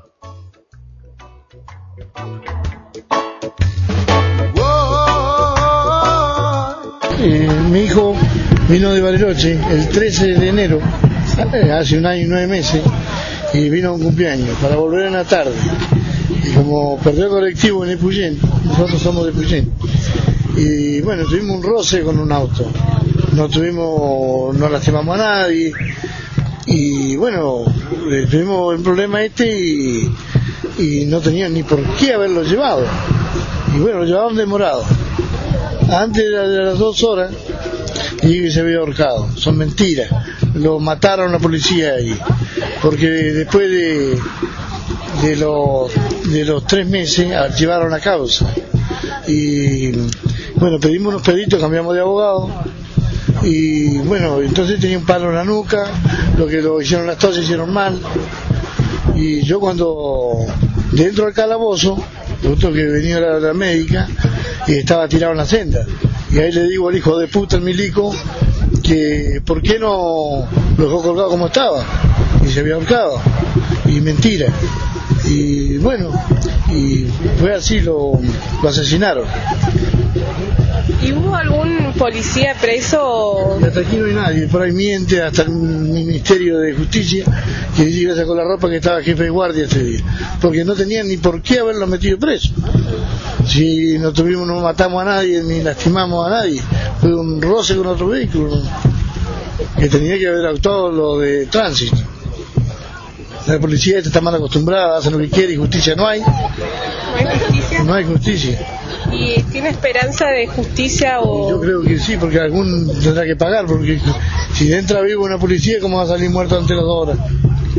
Eh, mi hijo vino de Bariloche el trece de enero, hace un año y nueve meses, y vino a un cumpleaños para volver en la tarde. Y como perdió el colectivo en Epuyén, nosotros somos de Epuyén, y bueno, tuvimos un roce con un auto. No tuvimos, no lastimamos a nadie, y bueno, tuvimos el problema este y, y no tenían ni por qué haberlo llevado, y bueno, lo llevaban demorado. Antes de las dos horas y se había ahorcado. Son mentiras, lo mataron la policía ahí, porque después de de los de los tres meses archivaron la causa y bueno, pedimos unos peditos, cambiamos de abogado. Y bueno, entonces tenía un palo en la nuca, lo que lo hicieron las tosas hicieron mal. Y yo cuando dentro del calabozo, justo que venía la, la médica y estaba tirado en la senda, y ahí le digo al hijo de puta, el milico, que por qué no lo dejó colgado como estaba, y se había ahorcado, y mentira. Y bueno, y fue así, lo, lo asesinaron. ¿Y hubo algún policía preso? Hasta aquí no hay nadie, por ahí miente hasta el Ministerio de Justicia, que dice que sacó la ropa que estaba jefe de guardia ese día, porque no tenían ni por qué haberlo metido preso. Si no tuvimos, no matamos a nadie ni lastimamos a nadie, fue un roce con otro vehículo que tenía que haber actuado lo de tránsito. La policía está mal acostumbrada, hace lo que quiere y justicia no hay. ¿No hay justicia? No hay justicia. ¿Y tiene esperanza de justicia o...? Yo creo que sí, porque algún tendrá que pagar, porque si entra vivo una policía, ¿cómo va a salir muerto ante las dos horas?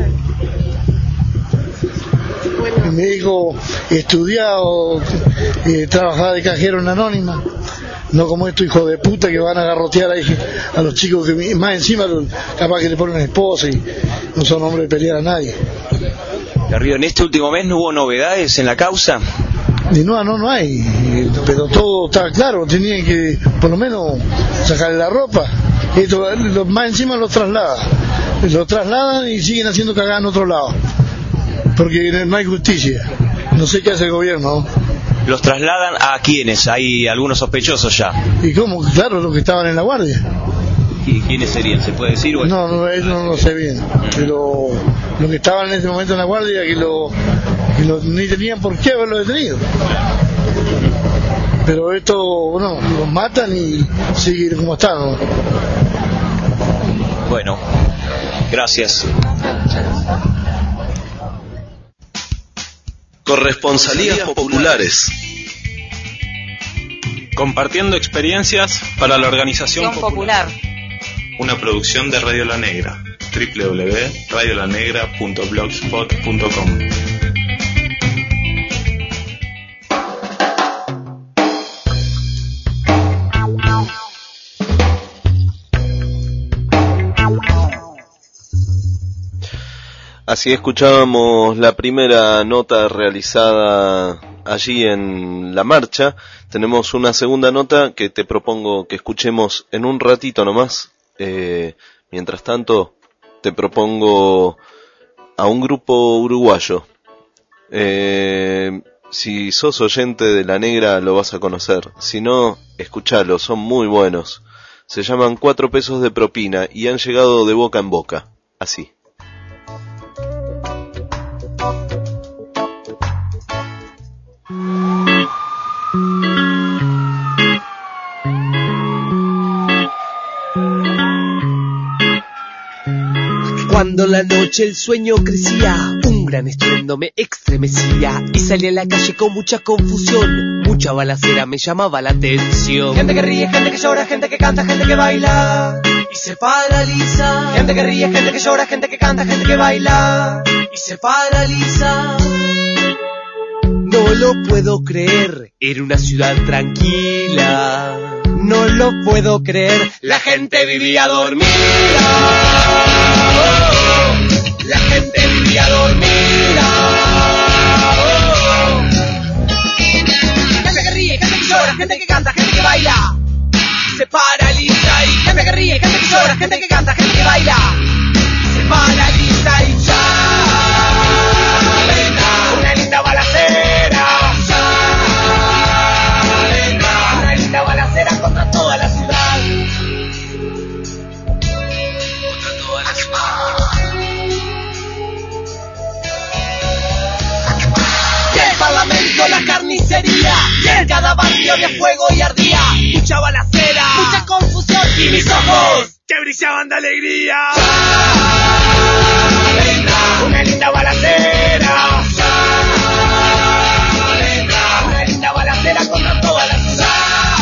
Bueno. Mi hijo estudiado, eh, trabajaba de cajero en Anónima, no como estos hijos de puta que van a garrotear ahí a los chicos, que más encima capaz que le ponen esposa y no son hombres de pelear a nadie. Garrido, ¿en este último mes no hubo novedades en la causa? Y no, no, no hay, pero todo está claro, tenían que por lo menos sacarle la ropa. Esto, lo, más encima los trasladan, los trasladan y siguen haciendo cagada en otro lado, porque no hay justicia. No sé qué hace el gobierno. ¿Los trasladan a quiénes? Hay algunos sospechosos ya. ¿Y cómo? Claro, los que estaban en la guardia. ¿Y quiénes serían? ¿Se puede decir? O es... No, no, eso no lo sé bien, pero los que estaban en ese momento en la guardia, que lo, que lo ni tenían por qué haberlo detenido. Pero esto, bueno, los matan y siguen como están, ¿no? Bueno, gracias. Corresponsalías populares. Compartiendo experiencias para la organización popular. popular. Una producción de Radio La Negra. doble u doble u doble u punto radio la negra punto blogspot punto com. Así escuchábamos la primera nota realizada allí en la marcha. Tenemos una segunda nota que te propongo que escuchemos en un ratito nomás. Eh, mientras tanto, te propongo a un grupo uruguayo. Eh, si sos oyente de La Negra lo vas a conocer. Si no, escuchalo, son muy buenos. Se llaman Cuatro Pesos de Propina y han llegado de boca en boca. Así. Cuando la noche el sueño crecía, un gran estruendo me estremecía y salí a la calle con mucha confusión, mucha balacera me llamaba la atención. Gente que ríe, gente que llora, gente que canta, gente que baila y se paraliza. Gente que ríe, gente que llora, gente que canta, gente que baila y se paraliza. No lo puedo creer, era una ciudad tranquila. No lo puedo creer, la gente vivía dormida. La gente vivía dormida. Gente que ríe, gente que llora, gente que canta, gente que baila. Se paraliza y gente que ríe, gente que llora, gente que canta, gente que baila. Se paraliza y ya. Una linda balacera. Una linda balacera contra toda la ciudad. Contra toda la ciudad. Parlamento, la carnicería, y en cada barrio había fuego y ardía, mucha balacera, mucha confusión, y mis ojos que brillaban de alegría. Una linda balacera, una linda balacera contra toda la ciudad.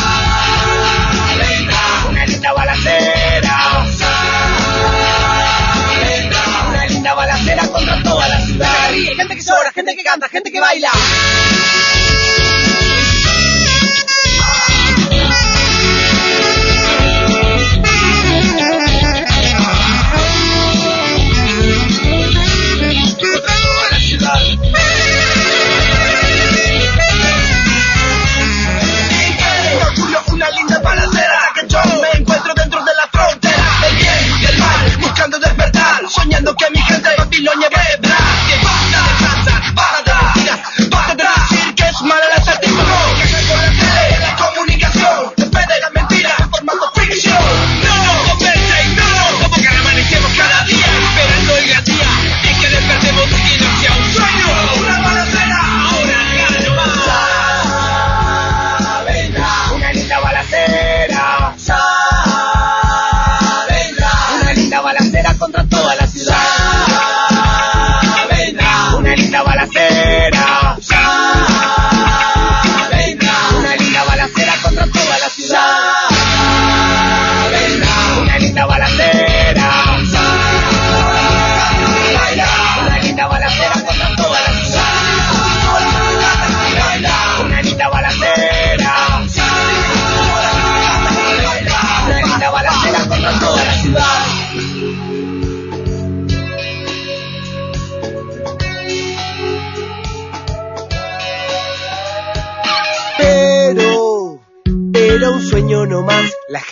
Una linda balacera, una linda balacera contra toda la ciudad. Gente que ríe, gente que llora, gente que canta, gente que baila.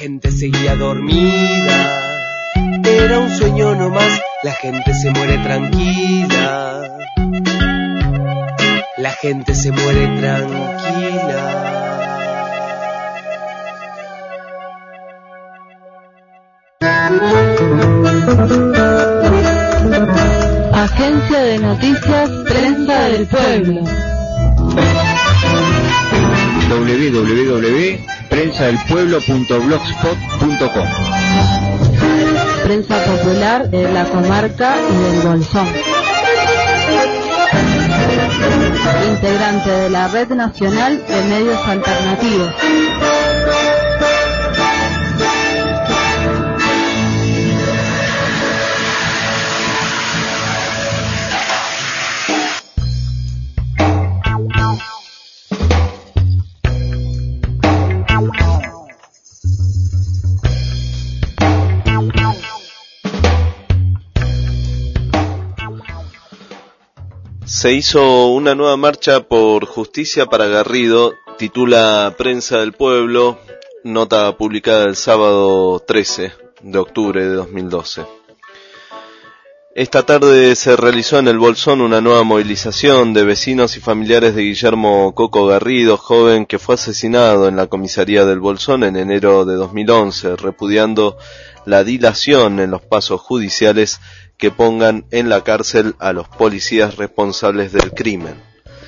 gente seguía dormida. Era un sueño nomás, la gente se muere tranquila. La gente se muere tranquila. Agencia de Noticias Prensa del Pueblo. doble u doble u doble u punto prensa del pueblo punto blogspot punto com. Prensa popular de la comarca y del Bolsón. Integrante de la Red Nacional de Medios Alternativos. Se hizo una nueva marcha por justicia para Garrido, titula Prensa del Pueblo, nota publicada el sábado trece de octubre de dos mil doce. Esta tarde se realizó en el Bolsón una nueva movilización de vecinos y familiares de Guillermo Coco Garrido, joven que fue asesinado en la comisaría del Bolsón en enero de dos mil once, repudiando la dilación en los pasos judiciales que pongan en la cárcel a los policías responsables del crimen.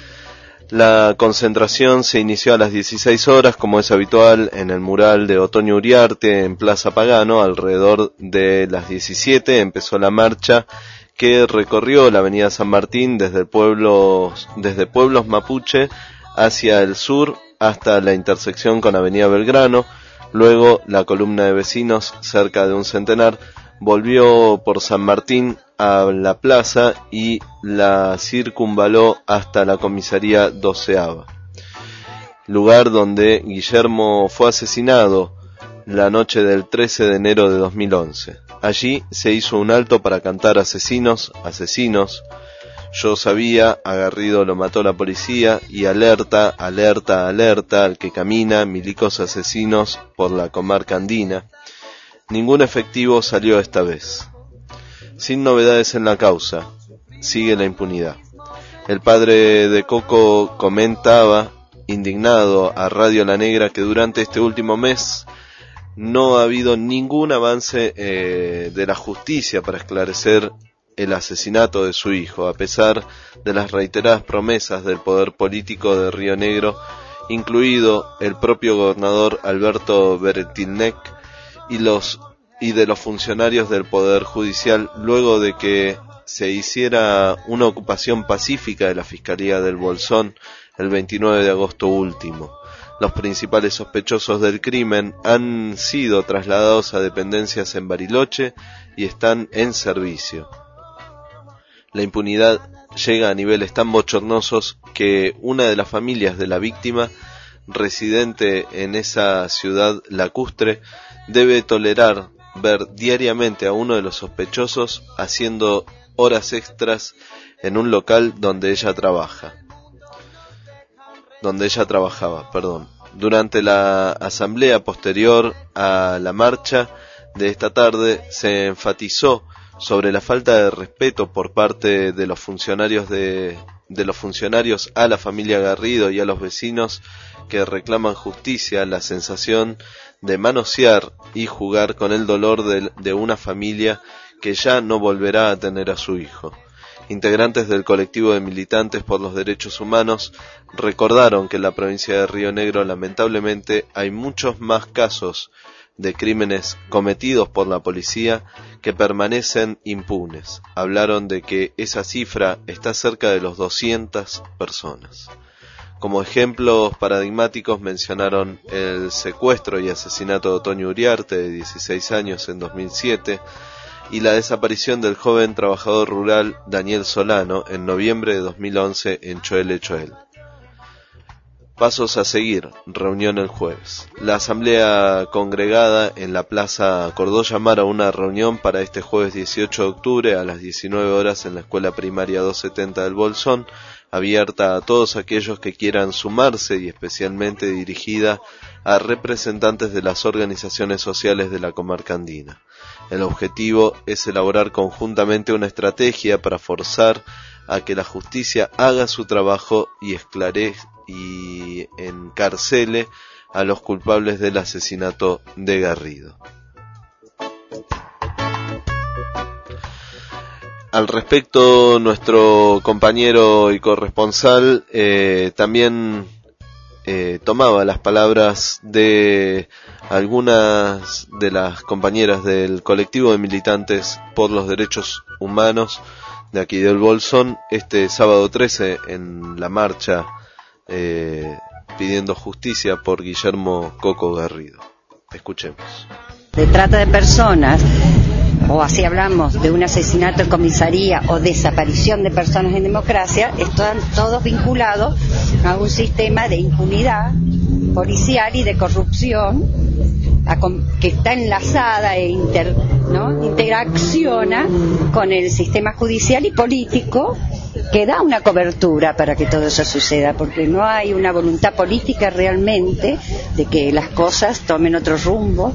La concentración se inició a las dieciséis horas, como es habitual, en el mural de Otoño Uriarte en Plaza Pagano. Alrededor de las diecisiete empezó la marcha que recorrió la avenida San Martín desde pueblos, desde pueblos mapuche hacia el sur hasta la intersección con avenida Belgrano. Luego la columna de vecinos, cerca de un centenar, volvió por San Martín a la plaza y la circunvaló hasta la comisaría doceava, lugar donde Guillermo fue asesinado la noche del trece de enero de dos mil once. Allí se hizo un alto para cantar asesinos, asesinos. Yo sabía, a Garrido lo mató la policía y alerta, alerta, alerta al que camina, milicos asesinos por la comarca andina. Ningún efectivo salió esta vez. Sin novedades en la causa, sigue la impunidad. El padre de Coco comentaba, indignado, a Radio La Negra que durante este último mes no ha habido ningún avance eh, de la justicia para esclarecer el asesinato de su hijo, a pesar de las reiteradas promesas del poder político de Río Negro, incluido el propio gobernador Alberto Beretilnec, y los y de los funcionarios del Poder Judicial, luego de que se hiciera una ocupación pacífica de la Fiscalía del Bolsón el veintinueve de agosto último. Los principales sospechosos del crimen han sido trasladados a dependencias en Bariloche y están en servicio. La impunidad llega a niveles tan bochornosos que una de las familias de la víctima, residente en esa ciudad lacustre, debe tolerar ver diariamente a uno de los sospechosos haciendo horas extras en un local donde ella trabaja. Donde ella trabajaba, perdón. Durante la asamblea posterior a la marcha de esta tarde se enfatizó sobre la falta de respeto por parte de los funcionarios de, de los funcionarios a la familia Garrido y a los vecinos que reclaman justicia, la sensación de manosear y jugar con el dolor de, de una familia que ya no volverá a tener a su hijo. Integrantes del colectivo de militantes por los derechos humanos recordaron que en la provincia de Río Negro lamentablemente hay muchos más casos de crímenes cometidos por la policía que permanecen impunes. Hablaron de que esa cifra está cerca de los doscientas personas. Como ejemplos paradigmáticos mencionaron el secuestro y asesinato de Otoño Uriarte, de dieciséis años, en dos mil siete, y la desaparición del joven trabajador rural Daniel Solano en noviembre de dos mil once en Choel Choel. Pasos a seguir, reunión el jueves. La asamblea congregada en la plaza acordó llamar a una reunión para este jueves dieciocho de octubre a las diecinueve horas en la escuela primaria doscientos setenta del Bolsón, abierta a todos aquellos que quieran sumarse y especialmente dirigida a representantes de las organizaciones sociales de la comarca andina. El objetivo es elaborar conjuntamente una estrategia para forzar a que la justicia haga su trabajo y esclarezca y encarcele a los culpables del asesinato de Garrido. Al respecto, nuestro compañero y corresponsal eh, también eh, tomaba las palabras de algunas de las compañeras del colectivo de militantes por los derechos humanos de aquí del Bolsón este sábado trece en la marcha Eh, pidiendo justicia por Guillermo Coco Garrido. Escuchemos. De trata de personas, o así hablamos de un asesinato en comisaría o desaparición de personas en democracia, están todos vinculados a un sistema de impunidad policial y de corrupción a, que está enlazada e inter, ¿no? interacciona con el sistema judicial y político, que da una cobertura para que todo eso suceda, porque no hay una voluntad política realmente de que las cosas tomen otro rumbo,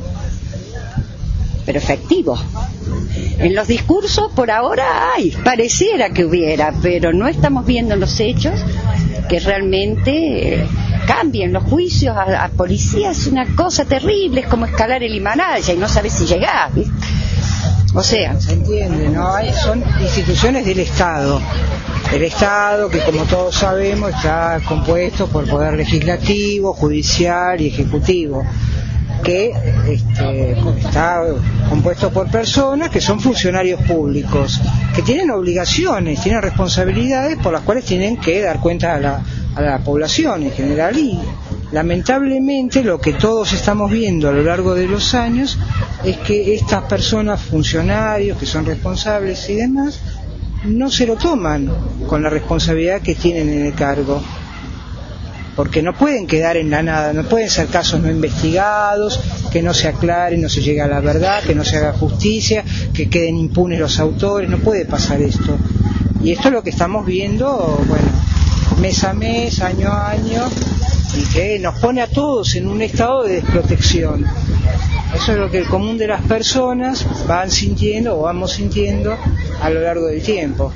pero efectivo. En los discursos por ahora hay, pareciera que hubiera, pero no estamos viendo en los hechos que realmente cambien los juicios a, a policías. Es una cosa terrible, es como escalar el Himalaya y no sabes si llegás, ¿viste? O sea, se entiende, ¿no? Hay, son instituciones del Estado. El Estado, que como todos sabemos está compuesto por poder legislativo, judicial y ejecutivo, que este, está compuesto por personas que son funcionarios públicos, que tienen obligaciones, tienen responsabilidades por las cuales tienen que dar cuenta a la, a la población en general, y lamentablemente lo que todos estamos viendo a lo largo de los años es que estas personas, funcionarios que son responsables y demás, no se lo toman con la responsabilidad que tienen en el cargo, porque no pueden quedar en la nada, no pueden ser casos no investigados, que no se aclaren, no se llegue a la verdad, que no se haga justicia, que queden impunes los autores. No puede pasar esto, y esto es lo que estamos viendo, bueno, mes a mes, año a año, y que nos pone a todos en un estado de desprotección. Eso es lo que el común de las personas van sintiendo o vamos sintiendo a lo largo del tiempo.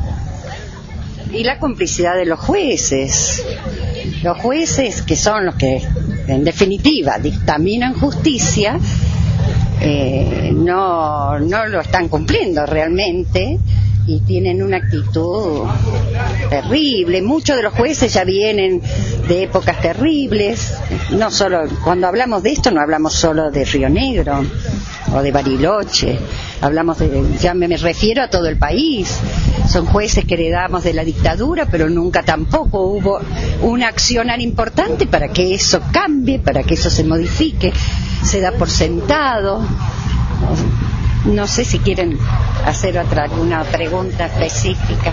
Y la complicidad de los jueces. Los jueces, que son los que, en definitiva, dictaminan justicia, eh, no, no lo están cumpliendo realmente y tienen una actitud terrible. Muchos de los jueces ya vienen de épocas terribles. No solo, cuando hablamos de esto no hablamos solo de Río Negro o de Bariloche, hablamos de, ya me, me refiero a todo el país. Son jueces que heredamos de la dictadura, pero nunca tampoco hubo un accionar importante para que eso cambie, para que eso se modifique. Se da por sentado. No sé si quieren hacer otra alguna pregunta específica.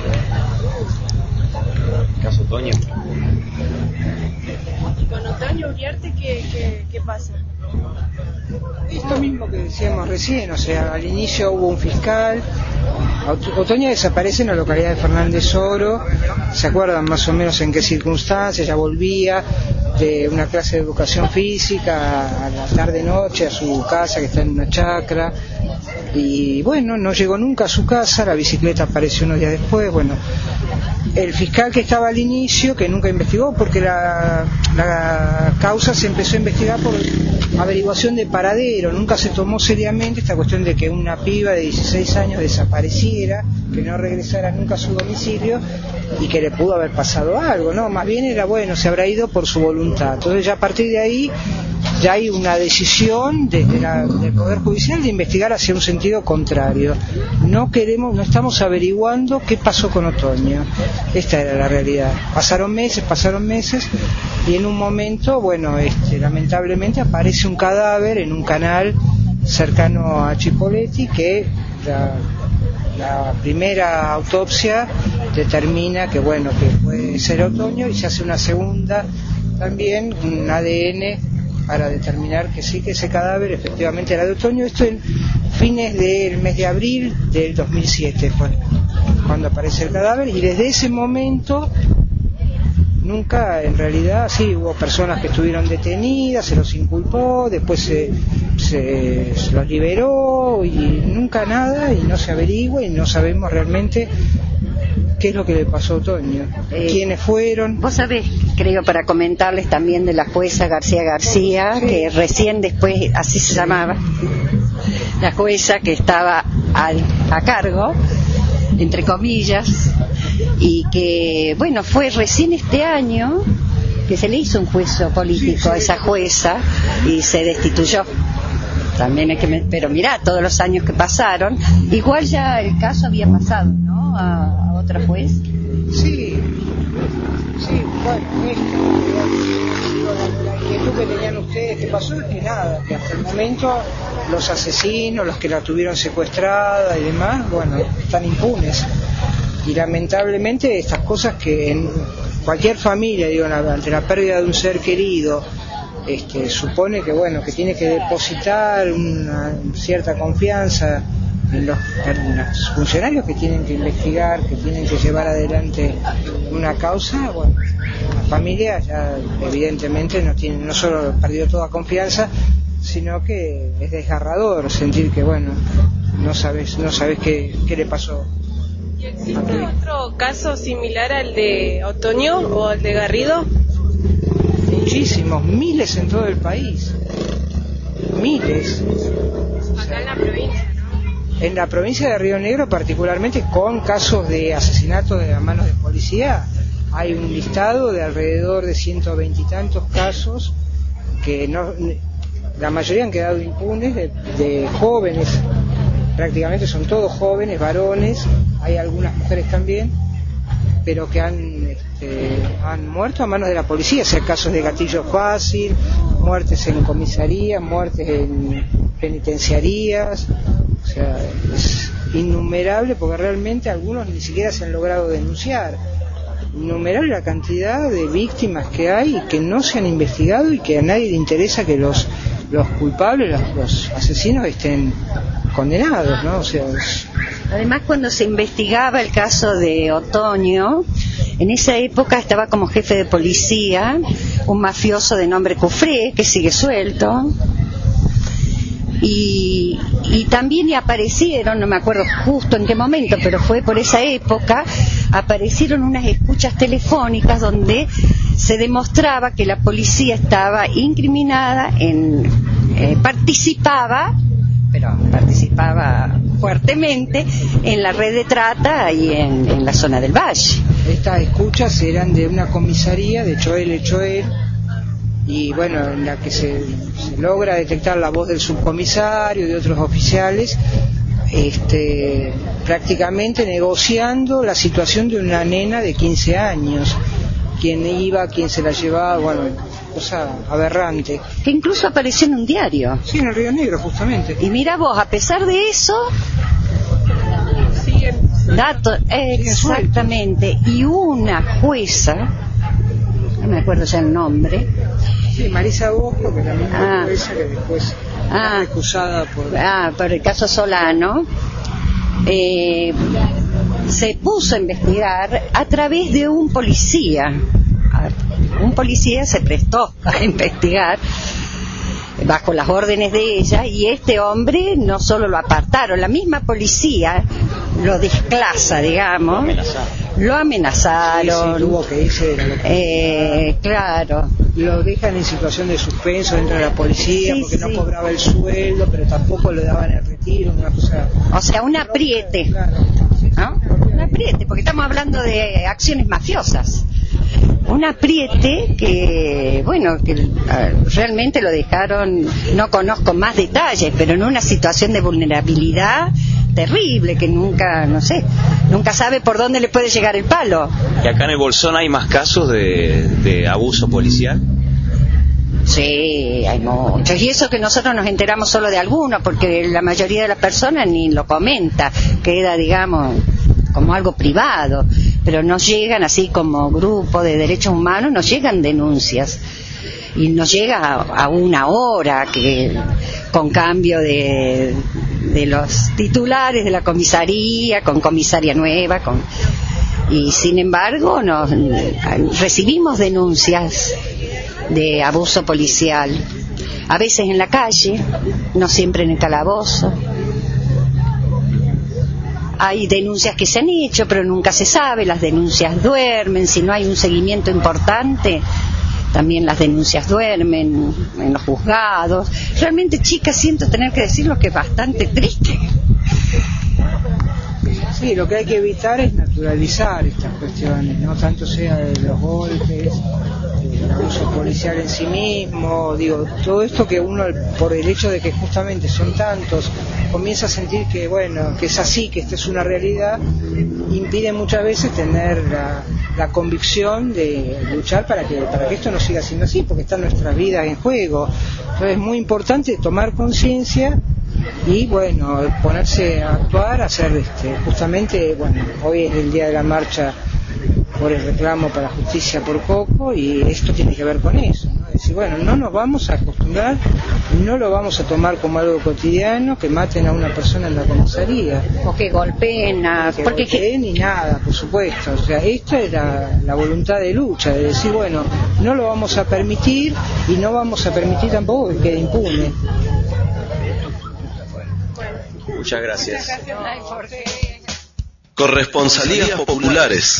Caso Otoño. ¿Y con Otoño Uriarte qué, qué, qué pasa? Esto mismo que decíamos recién, o sea, al inicio hubo un fiscal. Otoño desaparece en la localidad de Fernández Oro. ¿Se acuerdan más o menos en qué circunstancias? Ya volvía de una clase de educación física a la tarde-noche a su casa, que está en una chacra, y bueno, no llegó nunca a su casa. La bicicleta apareció unos días después. Bueno, el fiscal que estaba al inicio, que nunca investigó, porque la, la causa se empezó a investigar por averiguación de paradero, nunca se tomó seriamente esta cuestión de que una piba de dieciséis años desapareciera, que no regresara nunca a su domicilio y que le pudo haber pasado algo, no, más bien era, bueno, se habrá ido por su voluntad. Entonces ya a partir de ahí ya hay una decisión desde la, del Poder Judicial de investigar hacia un sentido contrario. No queremos, no estamos averiguando qué pasó con Otoño. Esta era la realidad. Pasaron meses, pasaron meses, y en un momento, bueno, este, lamentablemente aparece un cadáver en un canal cercano a Chipoleti, que la, la primera autopsia determina que, bueno, que puede ser Otoño, y se hace una segunda también un A D N para determinar que sí, que ese cadáver efectivamente era de Otoño. Esto en fines del mes de abril del dos mil siete fue cuando aparece el cadáver, y desde ese momento nunca, en realidad, sí, hubo personas que estuvieron detenidas, se los inculpó, después se, se, se los liberó y nunca nada, y no se averigua y no sabemos realmente qué es lo que le pasó a Otoño, eh, quiénes fueron. Vos sabés, creo, para comentarles también de la jueza García García, sí, que recién después, así se llamaba, la jueza que estaba al, a cargo, entre comillas, y que, bueno, fue recién este año que se le hizo un juicio político a esa jueza y se destituyó. También hay que, pero mirá, todos los años que pasaron, igual ya el caso había pasado, ¿no? A, a otra juez. Sí, sí, bueno, esto, la inquietud que tenían ustedes, que pasó es que nada, que hasta el momento los asesinos, los que la tuvieron secuestrada y demás, bueno, están impunes. Y lamentablemente estas cosas que en cualquier familia, digo, ante la pérdida de un ser querido, este, supone que, bueno, que tiene que depositar una cierta confianza en los, en los funcionarios que tienen que investigar, que tienen que llevar adelante una causa. Bueno, la familia ya evidentemente no tiene, no solo perdió toda confianza, sino que es desgarrador sentir que, bueno, no sabes, no sabes qué, qué le pasó. ¿Y existe otro caso similar al de Otoño o al de Garrido? Muchísimos, miles en todo el país, miles. Acá en la provincia, ¿no? En la provincia de Río Negro, particularmente con casos de asesinato de a manos de policía, hay un listado de alrededor de ciento veinte y tantos casos que no, la mayoría han quedado impunes, de, de jóvenes, prácticamente son todos jóvenes, varones, hay algunas mujeres también, pero que han, este, han muerto a manos de la policía, o sea, casos de gatillo fácil, muertes en comisarías, muertes en penitenciarías, o sea, es innumerable, porque realmente algunos ni siquiera se han logrado denunciar. Innumerable la cantidad de víctimas que hay y que no se han investigado, y que a nadie le interesa que los, los culpables, los, los asesinos estén condenados, ¿no? O sea, es... Además, cuando se investigaba el caso de Otoño, en esa época estaba como jefe de policía un mafioso de nombre Cufré, que sigue suelto, y, y también aparecieron, no me acuerdo justo en qué momento, pero fue por esa época, aparecieron unas escuchas telefónicas donde se demostraba que la policía estaba incriminada en eh, participaba pero participaba fuertemente en la red de trata y en, en la zona del Valle. Estas escuchas eran de una comisaría de Choel de Choel, y bueno, en la que se, se logra detectar la voz del subcomisario y de otros oficiales, este, prácticamente negociando la situación de una nena de quince años, quién iba, quién se la llevaba, bueno, cosa aberrante. Que incluso apareció en un diario. Sí, en el Río Negro, justamente. Y mira vos, a pesar de eso, siguen datos, exactamente, y una jueza, no me acuerdo ya el nombre. Sí, Marisa Bosco, que también es ah, jueza que después ah, fue acusada por... Ah, por el caso Solano. Eh, se puso a investigar a través de un policía. Un policía se prestó a investigar bajo las órdenes de ella, y este hombre no solo lo apartaron, la misma policía lo desclasa, digamos, lo amenazaron, lo amenazaron, sí, sí, tuvo que irse de la eh, claro, lo dejan en situación de suspenso dentro de la policía, sí, porque sí, no cobraba el sueldo, pero tampoco le daban el retiro, una cosa, o sea, un apriete, ¿no? Un apriete, porque estamos hablando de acciones mafiosas. Un apriete que, bueno, que uh, realmente lo dejaron, no conozco más detalles, pero en una situación de vulnerabilidad terrible, que nunca, no sé, nunca sabe por dónde le puede llegar el palo. ¿Y acá en el Bolsón hay más casos de, de abuso policial? Sí, hay muchos, y eso que nosotros nos enteramos solo de algunos, porque la mayoría de las personas ni lo comenta, queda, digamos, como algo privado, pero nos llegan, así como grupo de derechos humanos, nos llegan denuncias. Y nos llega a, a una hora que con cambio de, de los titulares de la comisaría, con comisaria nueva, con, y sin embargo nos, recibimos denuncias de abuso policial, a veces en la calle, no siempre en el calabozo. Hay denuncias que se han hecho, pero nunca se sabe, las denuncias duermen, si no hay un seguimiento importante, también las denuncias duermen en los juzgados. Realmente, chicas, siento tener que decirlo que es bastante triste. Sí, lo que hay que evitar es naturalizar estas cuestiones, no tanto sea de los golpes, el abuso policial en sí mismo, digo, todo esto que uno, por el hecho de que justamente son tantos, comienza a sentir que, bueno, que es así, que esta es una realidad, impide muchas veces tener la, la convicción de luchar para que, para que esto no siga siendo así, porque están nuestras vidas en juego. Entonces es muy importante tomar conciencia y, bueno, ponerse a actuar, hacer este, justamente, bueno, hoy es el día de la marcha por el reclamo para justicia por Coco, y esto tiene que ver con eso, ¿no? Es decir, bueno, no nos vamos a acostumbrar, no lo vamos a tomar como algo cotidiano, que maten a una persona en la comisaría. O que golpeen a... Que porque golpeen ni nada, por supuesto. O sea, esta es la, la voluntad de lucha, de decir, bueno, no lo vamos a permitir y no vamos a permitir tampoco que quede impune. Muchas gracias. Corresponsalías populares.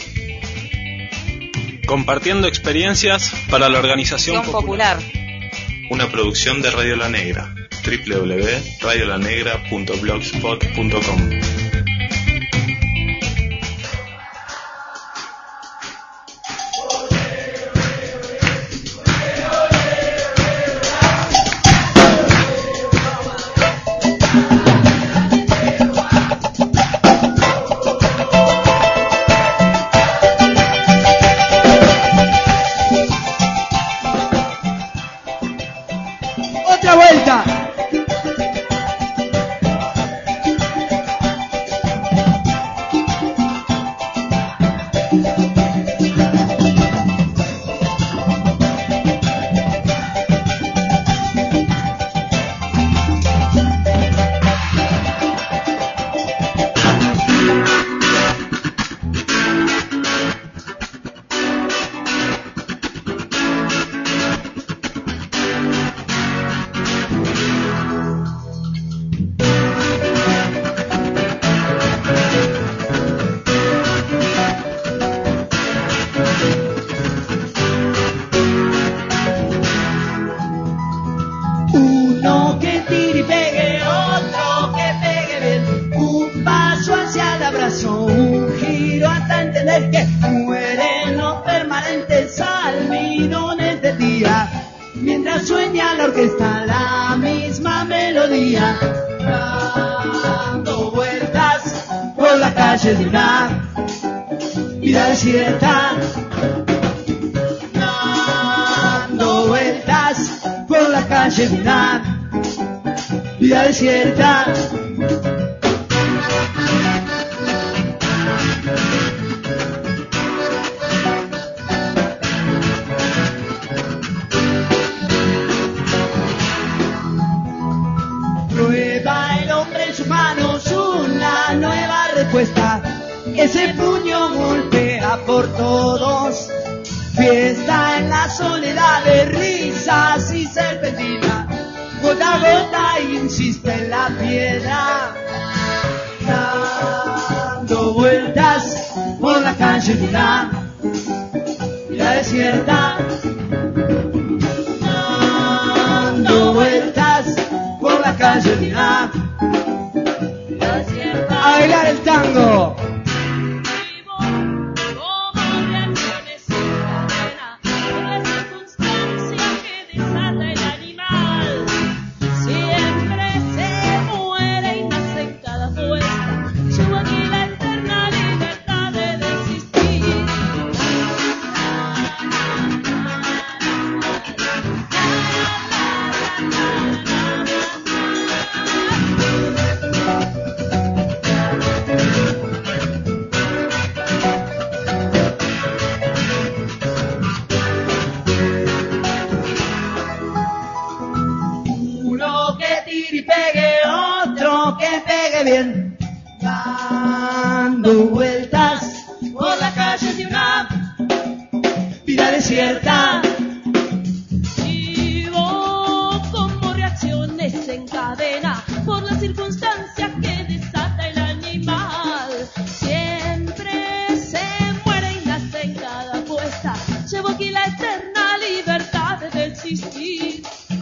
Compartiendo experiencias para la organización popular. Una producción de Radio La Negra. doble u doble u doble u punto radio la negra punto blogspot punto com. Vuelta. Desierta. Prueba el hombre en sus manos una nueva respuesta. Ese puño golpea por todos. Fiesta en la soledad de risas y serpentina. Gota a gota insiste en la piedra, dando vueltas por la calle de una vida desierta, dando vueltas por la calle de una vida desierta. A bailar el tango. dando vueltas por la calle de una vida desierta. Vivo como reacciones en cadena por la circunstancia que desata el animal. Siempre se muere y nace en cada puesta. Llevo aquí la eterna libertad de existir.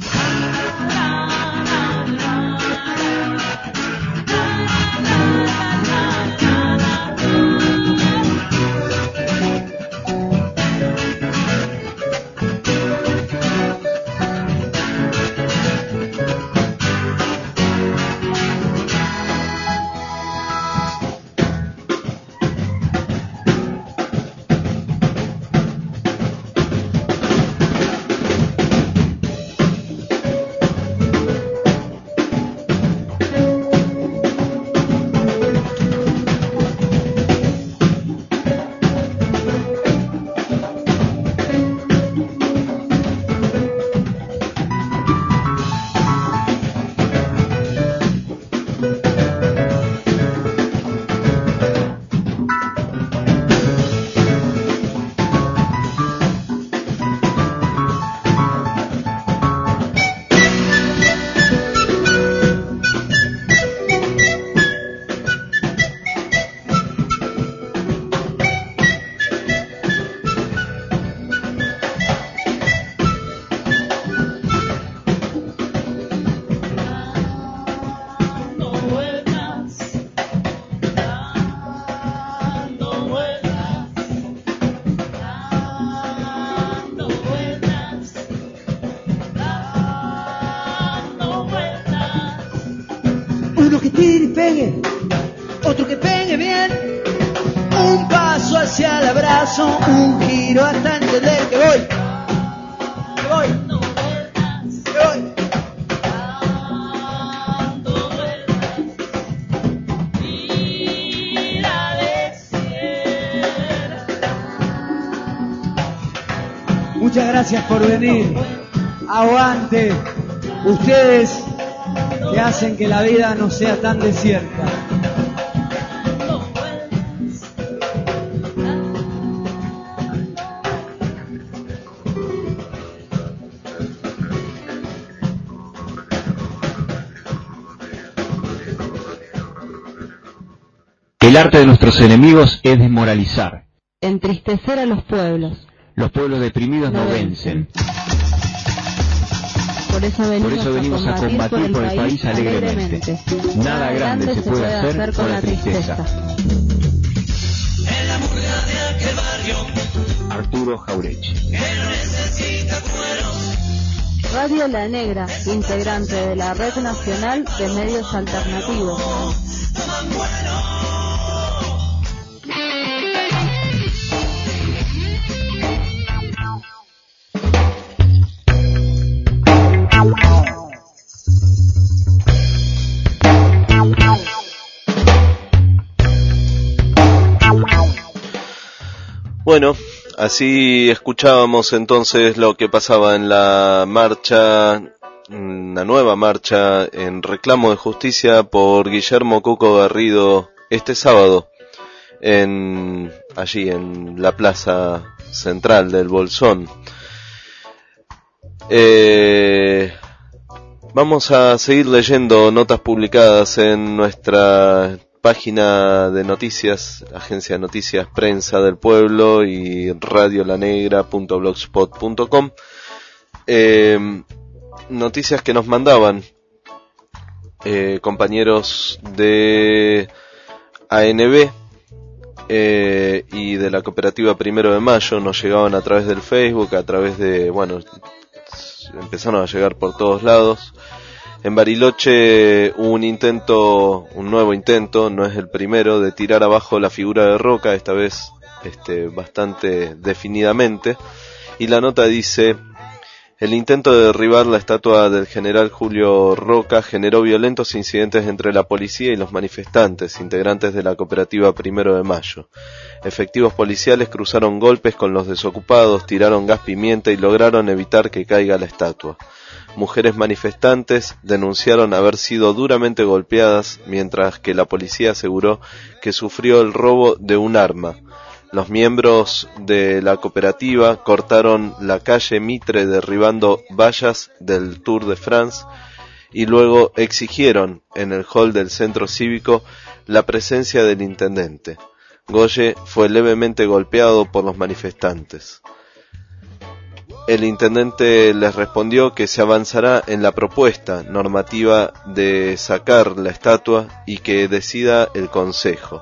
Uno que tire y pegue, otro que pegue bien. Un paso hacia el abrazo, un giro hasta entender que voy, que voy, que voy. Muchas gracias por venir. Aguante. Ustedes que hacen que la vida no sea tan desierta. El arte de nuestros enemigos es desmoralizar. Entristecer a los pueblos. Los pueblos deprimidos no, no vencen. Por eso venimos, por eso venimos a, combatir a combatir por el país, país alegremente. alegremente. Nada grande se puede hacer, hacer con la tristeza. tristeza. En la murga de aquel barrio, Arturo Jaurechi. Que no necesita cueros. Radio La Negra, integrante de la Red Nacional de Medios Alternativos. Toman vuelo. Bueno, así escuchábamos entonces lo que pasaba en la marcha, una nueva marcha en reclamo de justicia por Guillermo Cuco Garrido este sábado, en allí en la plaza central del Bolsón. Eh, vamos a seguir leyendo notas publicadas en nuestra página de noticias, Agencia de Noticias Prensa del Pueblo y radio la negra punto blogspot punto com. Eh, noticias que nos mandaban eh, compañeros de A N B eh, y de la cooperativa Primero de Mayo, nos llegaban a través del Facebook, a través de, bueno, empezaron a llegar por todos lados. En Bariloche hubo un intento, un nuevo intento, no es el primero, de tirar abajo la figura de Roca, esta vez este, bastante definidamente. Y la nota dice: el intento de derribar la estatua del general Julio Roca generó violentos incidentes entre la policía y los manifestantes, integrantes de la cooperativa Primero de Mayo. Efectivos policiales cruzaron golpes con los desocupados, tiraron gas pimienta y lograron evitar que caiga la estatua. Mujeres manifestantes denunciaron haber sido duramente golpeadas, mientras que la policía aseguró que sufrió el robo de un arma. Los miembros de la cooperativa cortaron la calle Mitre derribando vallas del Tour de France y luego exigieron en el hall del centro cívico la presencia del intendente. Goye fue levemente golpeado por los manifestantes. El intendente les respondió que se avanzará en la propuesta normativa de sacar la estatua y que decida el Consejo.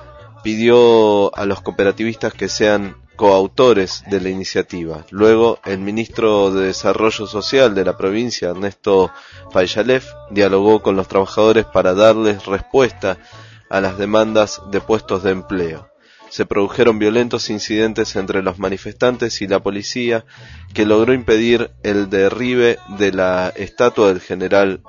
Pidió a los cooperativistas que sean coautores de la iniciativa. Luego, el ministro de Desarrollo Social de la provincia, Ernesto Payalev, dialogó con los trabajadores para darles respuesta a las demandas de puestos de empleo. Se produjeron violentos incidentes entre los manifestantes y la policía, que logró impedir el derribe de la estatua del general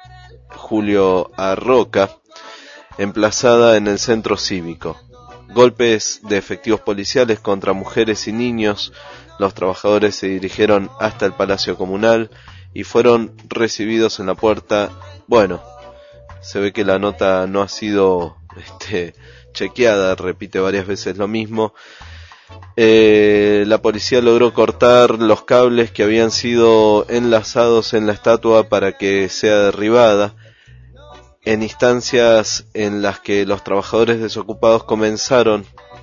Julio Arroca, emplazada en el centro cívico. Golpes de efectivos policiales contra mujeres y niños. Los trabajadores se dirigieron hasta el Palacio Comunal y fueron recibidos en la puerta. Bueno, se ve que la nota no ha sido este chequeada, repite varias veces lo mismo. Eh, la policía logró cortar los cables que habían sido enlazados en la estatua para que sea derribada, en instancias en las que los trabajadores desocupados comenzaron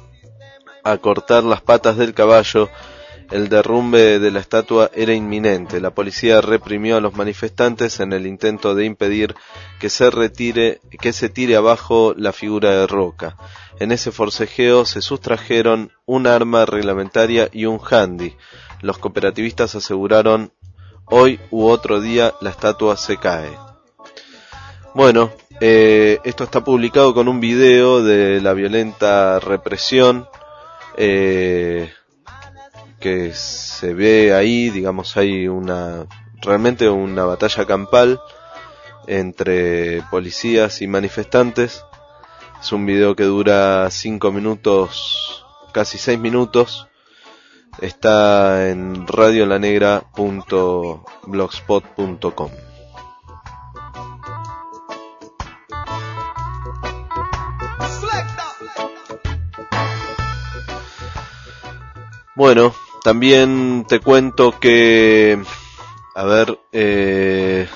a cortar las patas del caballo. El derrumbe de la estatua era inminente. La policía reprimió a los manifestantes en el intento de impedir que se retire, que se tire abajo la figura de Roca. En ese forcejeo se sustrajeron un arma reglamentaria y un handy. Los cooperativistas aseguraron: hoy u otro día la estatua se cae. Bueno, eh, esto está publicado con un video de la violenta represión eh, que se ve ahí. Digamos, hay una realmente una batalla campal entre policías y manifestantes. Es un video que dura cinco minutos, casi seis minutos. Está en radio la negra punto blogspot punto com. Bueno, también te cuento que, a ver, eh,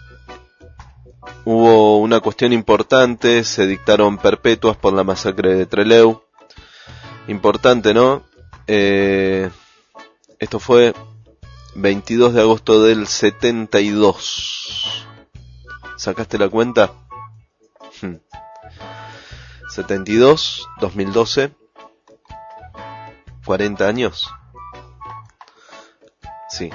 hubo una cuestión importante. Se dictaron perpetuas por la masacre de Trelew. Importante, ¿no? Eh, esto fue veintidós de agosto del setenta y dos. ¿Sacaste la cuenta? Hmm. setenta y dos, dos mil doce. cuarenta años. Sí.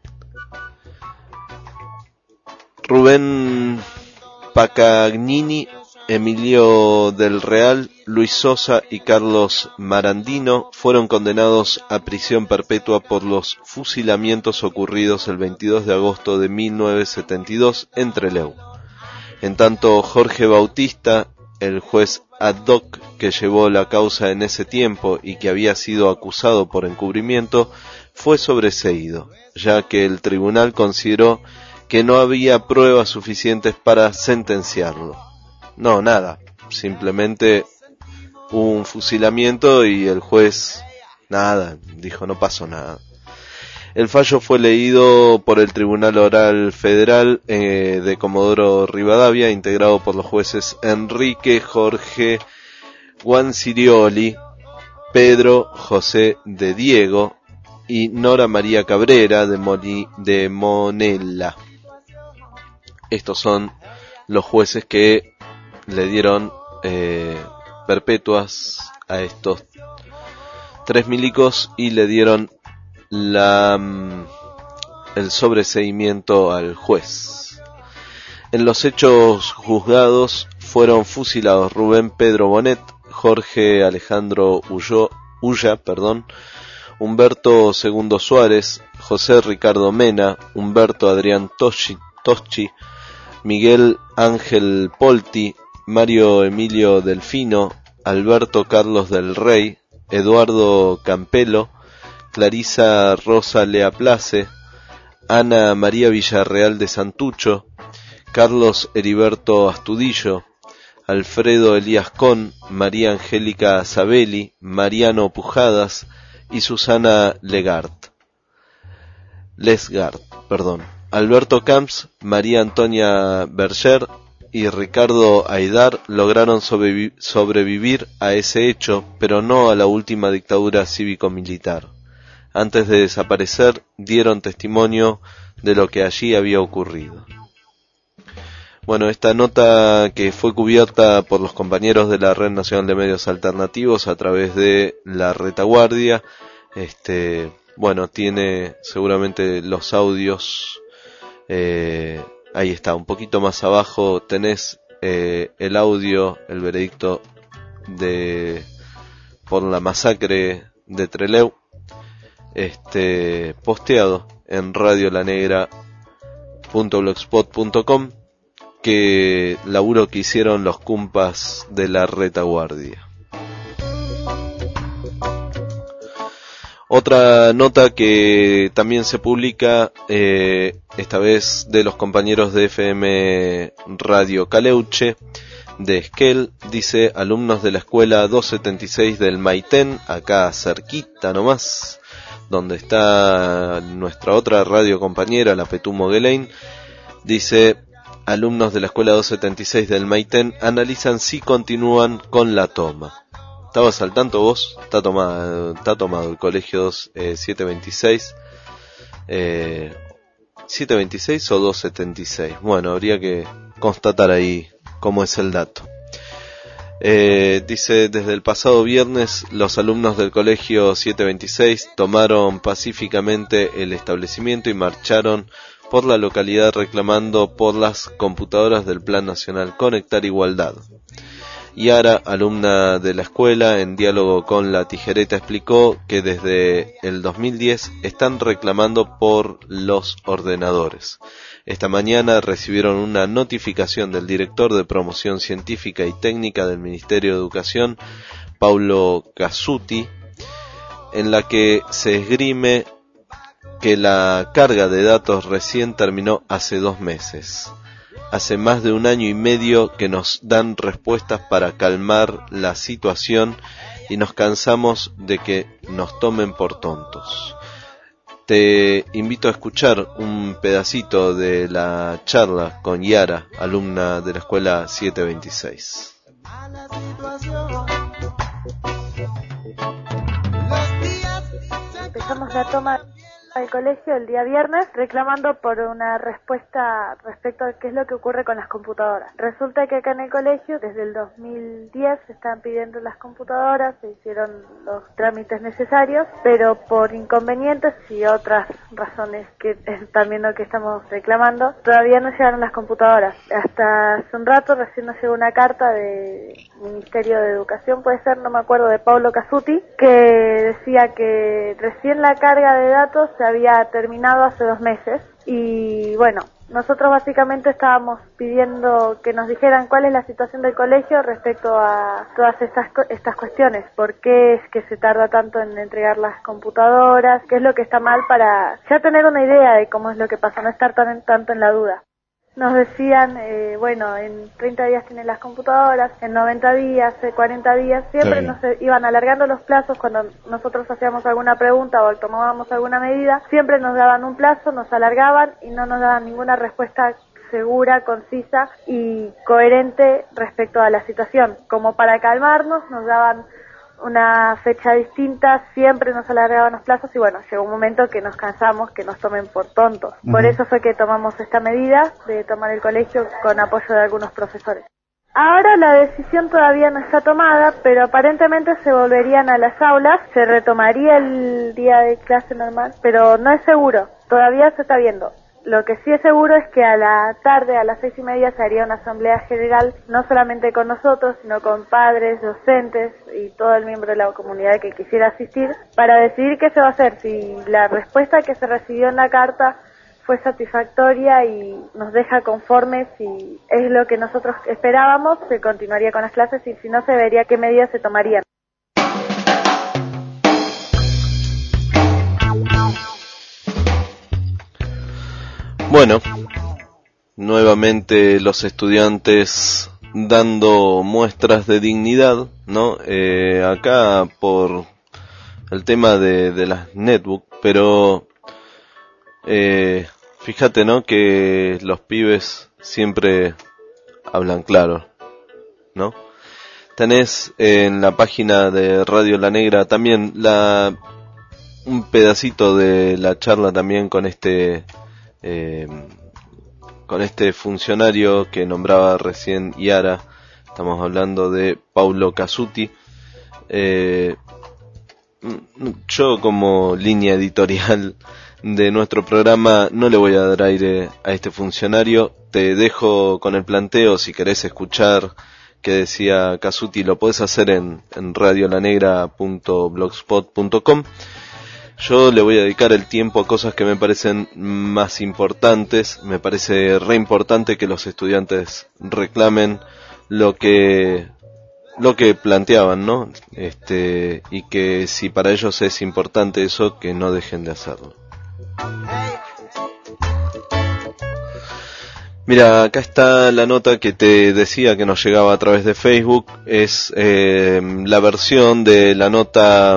Rubén Pacagnini, Emilio del Real, Luis Sosa y Carlos Marandino fueron condenados a prisión perpetua por los fusilamientos ocurridos el veintidós de agosto de mil novecientos setenta y dos en Trelew. En tanto, Jorge Bautista, el juez ad hoc que llevó la causa en ese tiempo y que había sido acusado por encubrimiento, fue sobreseído, ya que el tribunal consideró que no había pruebas suficientes para sentenciarlo. No, nada, simplemente hubo un fusilamiento y el juez, nada, dijo, no pasó nada. El fallo fue leído por el Tribunal Oral Federal eh, de Comodoro Rivadavia, integrado por los jueces Enrique Jorge Guancirioli, Pedro José de Diego y Nora María Cabrera de, Moni, de Monella. Estos son los jueces que le dieron eh, perpetuas a estos tres milicos y le dieron la el sobreseimiento al juez. En los hechos juzgados fueron fusilados Rubén Pedro Bonet, Jorge Alejandro Ullo, Ulla, perdón, Humberto Segundo Suárez, José Ricardo Mena, Humberto Adrián Toschi, Toschi, Miguel Ángel Polti, Mario Emilio Delfino, Alberto Carlos del Rey, Eduardo Campelo, Clarisa Rosa Leaplace, Ana María Villarreal de Santucho, Carlos Heriberto Astudillo, Alfredo Elías Con, María Angélica Sabelli, Mariano Pujadas y Susana Legard. Lesgard, perdón. Alberto Camps, María Antonia Berger y Ricardo Aidar lograron sobrevi- sobrevivir a ese hecho, pero no a la última dictadura cívico-militar. Antes de desaparecer, dieron testimonio de lo que allí había ocurrido. Bueno, esta nota que fue cubierta por los compañeros de la Red Nacional de Medios Alternativos a través de la retaguardia, este, bueno, tiene seguramente los audios, eh, ahí está, un poquito más abajo tenés eh, el audio, el veredicto de por la masacre de Trelew, este, posteado en radio la negra punto blogspot punto com, que laburo que hicieron los cumpas de la retaguardia. Otra nota que también se publica, eh, esta vez de los compañeros de F M Radio Caleuche, de Esquel, dice: alumnos de la escuela doscientos setenta y seis del Maitén, acá cerquita nomás, donde está nuestra otra radio compañera, la Petumo Guelain, dice: alumnos de la escuela doscientos setenta y seis del Maitén analizan si continúan con la toma. ¿Estabas al tanto vos? Está tomado, está tomado el colegio setecientos veintiséis. Eh, ¿setecientos veintiséis o doscientos setenta y seis? Bueno, habría que constatar ahí cómo es el dato. Eh, dice: desde el pasado viernes los alumnos del colegio setecientos veintiséis tomaron pacíficamente el establecimiento y marcharon por la localidad reclamando por las computadoras del Plan Nacional Conectar Igualdad. Yara, alumna de la escuela, en diálogo con La Tijereta, explicó que desde el dos mil diez están reclamando por los ordenadores. Esta mañana recibieron una notificación del director de Promoción Científica y Técnica del Ministerio de Educación, Paulo Casuti, en la que se esgrime que la carga de datos recién terminó hace dos meses. Hace más de un año y medio que nos dan respuestas para calmar la situación y nos cansamos de que nos tomen por tontos. Te invito a escuchar un pedacito de la charla con Yara, alumna de la escuela setecientos veintiséis. Empezamos la toma al colegio el día viernes reclamando por una respuesta respecto a qué es lo que ocurre con las computadoras. Resulta que acá en el colegio desde el dos mil diez se están pidiendo las computadoras, se hicieron los trámites necesarios, pero por inconvenientes y otras razones que es también lo que estamos reclamando, todavía no llegaron las computadoras. Hasta hace un rato recién nos llegó una carta del Ministerio de Educación, puede ser, no me acuerdo, de Paulo Casuti, que decía que recién la carga de datos se había terminado hace dos meses y bueno, nosotros básicamente estábamos pidiendo que nos dijeran cuál es la situación del colegio respecto a todas estas estas cuestiones, por qué es que se tarda tanto en entregar las computadoras, qué es lo que está mal para ya tener una idea de cómo es lo que pasa, no estar tan tanto en la duda. Nos decían, eh, bueno, en treinta días tienen las computadoras, en noventa días, en cuarenta días, siempre sí. Nos iban alargando los plazos cuando nosotros hacíamos alguna pregunta o tomábamos alguna medida, siempre nos daban un plazo, nos alargaban y no nos daban ninguna respuesta segura, concisa y coherente respecto a la situación. Como para calmarnos, nos daban una fecha distinta, siempre nos alargaban los plazos y bueno, llegó un momento que nos cansamos, que nos tomen por tontos. Uh-huh. Por eso fue que tomamos esta medida de tomar el colegio con apoyo de algunos profesores. Ahora la decisión todavía no está tomada, pero aparentemente se volverían a las aulas, se retomaría el día de clase normal, pero no es seguro, todavía se está viendo. Lo que sí es seguro es que a la tarde, a las seis y media, se haría una asamblea general, no solamente con nosotros, sino con padres, docentes y todo el miembro de la comunidad que quisiera asistir, para decidir qué se va a hacer, si la respuesta que se recibió en la carta fue satisfactoria y nos deja conformes, si es lo que nosotros esperábamos, se continuaría con las clases y si no, se vería qué medidas se tomarían. Bueno, nuevamente los estudiantes dando muestras de dignidad, ¿no? Eh, acá por el tema de, de las netbook, pero eh, fíjate, ¿no? Que los pibes siempre hablan claro, ¿no? Tenés en la página de Radio La Negra también la un pedacito de la charla también con este eh, con este funcionario que nombraba recién Yara. Estamos hablando de Paulo Casuti. Eh, yo como línea editorial de nuestro programa no le voy a dar aire a este funcionario. Te dejo con el planteo, si querés escuchar que decía Casuti, lo podés hacer en, en radio la negra punto blogspot punto com. Yo le voy a dedicar el tiempo a cosas que me parecen más importantes. Me parece re importante que los estudiantes reclamen lo que lo que planteaban, ¿no? Este, y que si para ellos es importante eso, que no dejen de hacerlo. Mira, acá está la nota que te decía que nos llegaba a través de Facebook. Es eh, la versión de la nota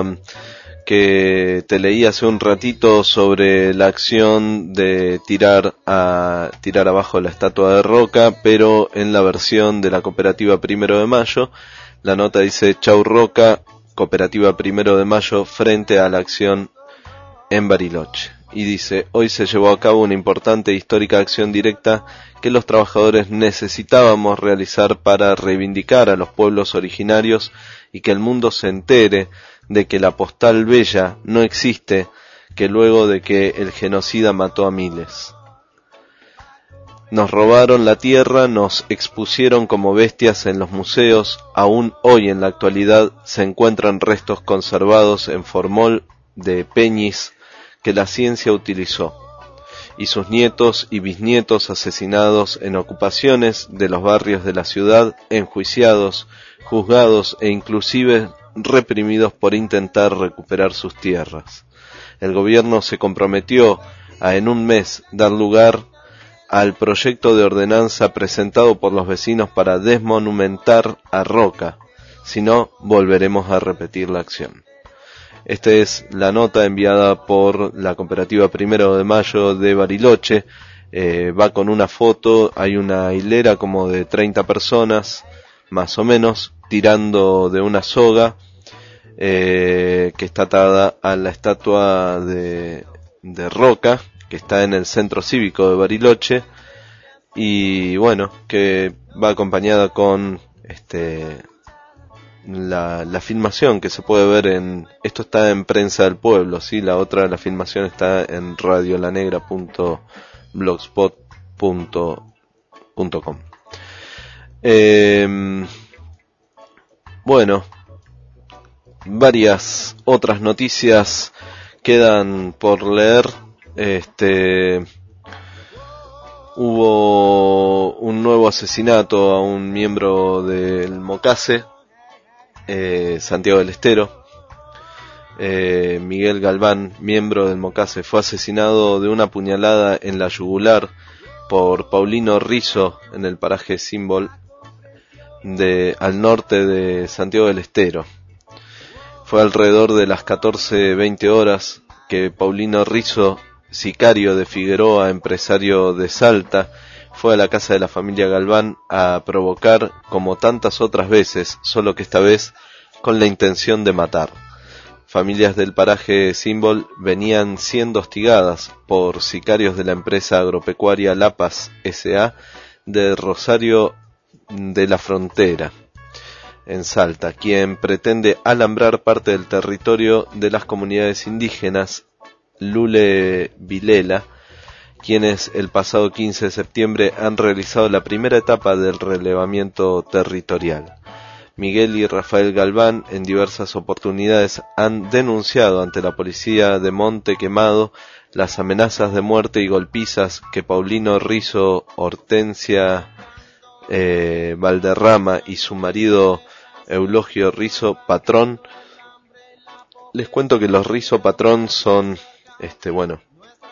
que te leí hace un ratito sobre la acción de tirar a tirar abajo la estatua de Roca, pero en la versión de la Cooperativa Primero de Mayo. La nota dice: Chau Roca, Cooperativa Primero de Mayo frente a la acción en Bariloche. Y dice: hoy se llevó a cabo una importante e histórica acción directa que los trabajadores necesitábamos realizar para reivindicar a los pueblos originarios y que el mundo se entere de que la postal bella no existe, que luego de que el genocida mató a miles. Nos robaron la tierra, nos expusieron como bestias en los museos, aún hoy en la actualidad se encuentran restos conservados en formol de peñis que la ciencia utilizó, y sus nietos y bisnietos asesinados en ocupaciones de los barrios de la ciudad, enjuiciados, juzgados e inclusive reprimidos por intentar recuperar sus tierras. El gobierno se comprometió a en un mes dar lugar al proyecto de ordenanza presentado por los vecinos para desmonumentar a Roca, si no volveremos a repetir la acción. Esta es la nota enviada por la Cooperativa Primero de Mayo de Bariloche. Eh, va con una foto, hay una hilera como de treinta personas, más o menos, tirando de una soga eh, que está atada a la estatua de, de Roca, que está en el Centro Cívico de Bariloche, y bueno, que va acompañada con este la, la filmación que se puede ver en, esto está en Prensa del Pueblo, ¿sí? La otra, la filmación está en radio la negra punto blogspot punto com. Eh, bueno, varias otras noticias quedan por leer. Este, hubo un nuevo asesinato a un miembro del Mocase, eh, Santiago del Estero. Eh, Miguel Galván, miembro del Mocase, fue asesinado de una puñalada en la yugular por Paulino Rizzo en el paraje Símbol de al norte de Santiago del Estero. Fue alrededor de las catorce veinte horas que Paulino Rizzo, sicario de Figueroa, empresario de Salta, fue a la casa de la familia Galván a provocar como tantas otras veces, solo que esta vez con la intención de matar. Familias del paraje Símbol venían siendo hostigadas por sicarios de la empresa agropecuaria Lapas S A de Rosario de la Frontera, en Salta, quien pretende alambrar parte del territorio de las comunidades indígenas Lule Vilela, quienes el pasado quince de septiembre han realizado la primera etapa del relevamiento territorial. Miguel y Rafael Galván en diversas oportunidades han denunciado ante la policía de Monte Quemado las amenazas de muerte y golpizas que Paulino Rizzo, Hortensia eh, Valderrama y su marido Eulogio Rizzo Patrón. Les cuento que los Rizzo Patrón son, este, bueno,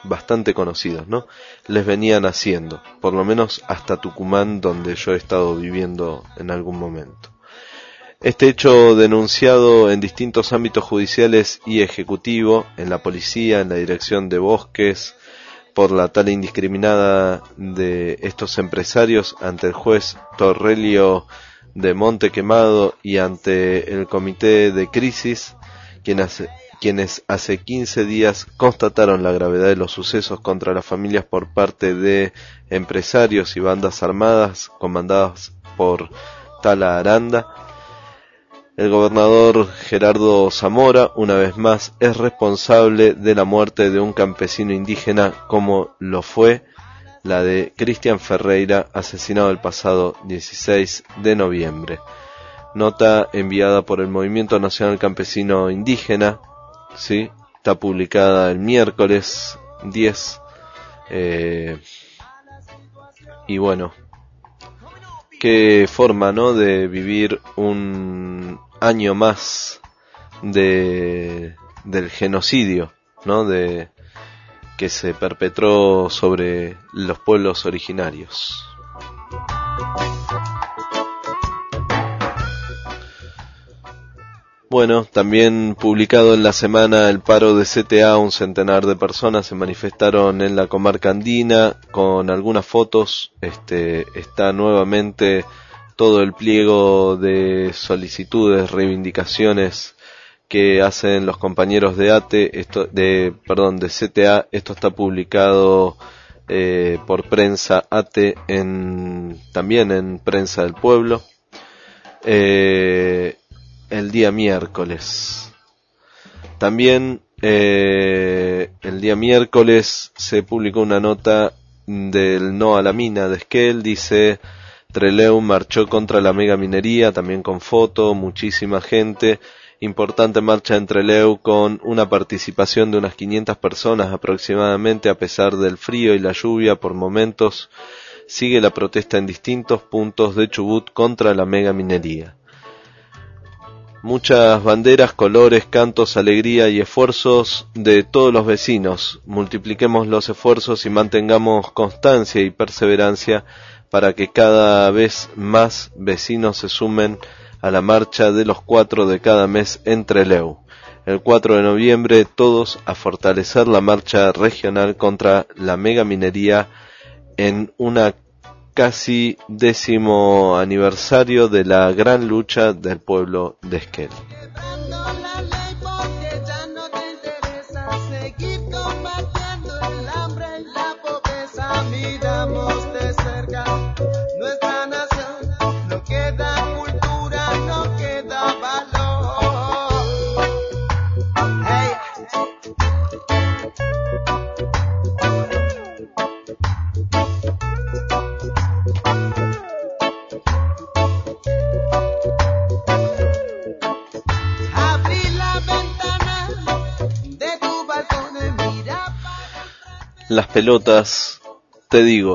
bastante conocidos, ¿no? Les venían haciendo, por lo menos hasta Tucumán, donde yo he estado viviendo en algún momento. Este hecho denunciado en distintos ámbitos judiciales y ejecutivo, en la policía, en la dirección de bosques, por la tala indiscriminada de estos empresarios ante el juez Torrelio de Monte Quemado y ante el comité de crisis, quienes, quienes hace quince días constataron la gravedad de los sucesos contra las familias por parte de empresarios y bandas armadas comandadas por Tala Aranda. El gobernador Gerardo Zamora, una vez más, es responsable de la muerte de un campesino indígena como lo fue la de Cristian Ferreira, asesinado el pasado dieciséis de noviembre. Nota enviada por el Movimiento Nacional Campesino Indígena, sí, está publicada el miércoles diez, eh, y bueno, qué forma, ¿no?, de vivir un año más de del genocidio, ¿no?, de que se perpetró sobre los pueblos originarios. Bueno, también publicado en la semana el paro de C T A, un centenar de personas se manifestaron en la comarca andina con algunas fotos. Este está nuevamente todo el pliego de solicitudes, reivindicaciones que hacen los compañeros de A T E, esto, de perdón, de C T A. Esto está publicado eh, por Prensa A T E en también en Prensa del Pueblo. Eh, el día miércoles. También eh, el día miércoles se publicó una nota del No a la Mina de Esquel. Dice: Trelew marchó contra la mega minería, también con foto, muchísima gente. Importante marcha en Trelew con una participación de unas quinientas personas aproximadamente, a pesar del frío y la lluvia por momentos. Sigue la protesta en distintos puntos de Chubut contra la mega minería. Muchas banderas, colores, cantos, alegría y esfuerzos de todos los vecinos. Multipliquemos los esfuerzos y mantengamos constancia y perseverancia para que cada vez más vecinos se sumen a la marcha de los cuatro de cada mes en Trelew. El cuatro de noviembre, todos a fortalecer la marcha regional contra la mega minería en una casi décimo aniversario de la gran lucha del pueblo de Esquel. Las pelotas, te digo.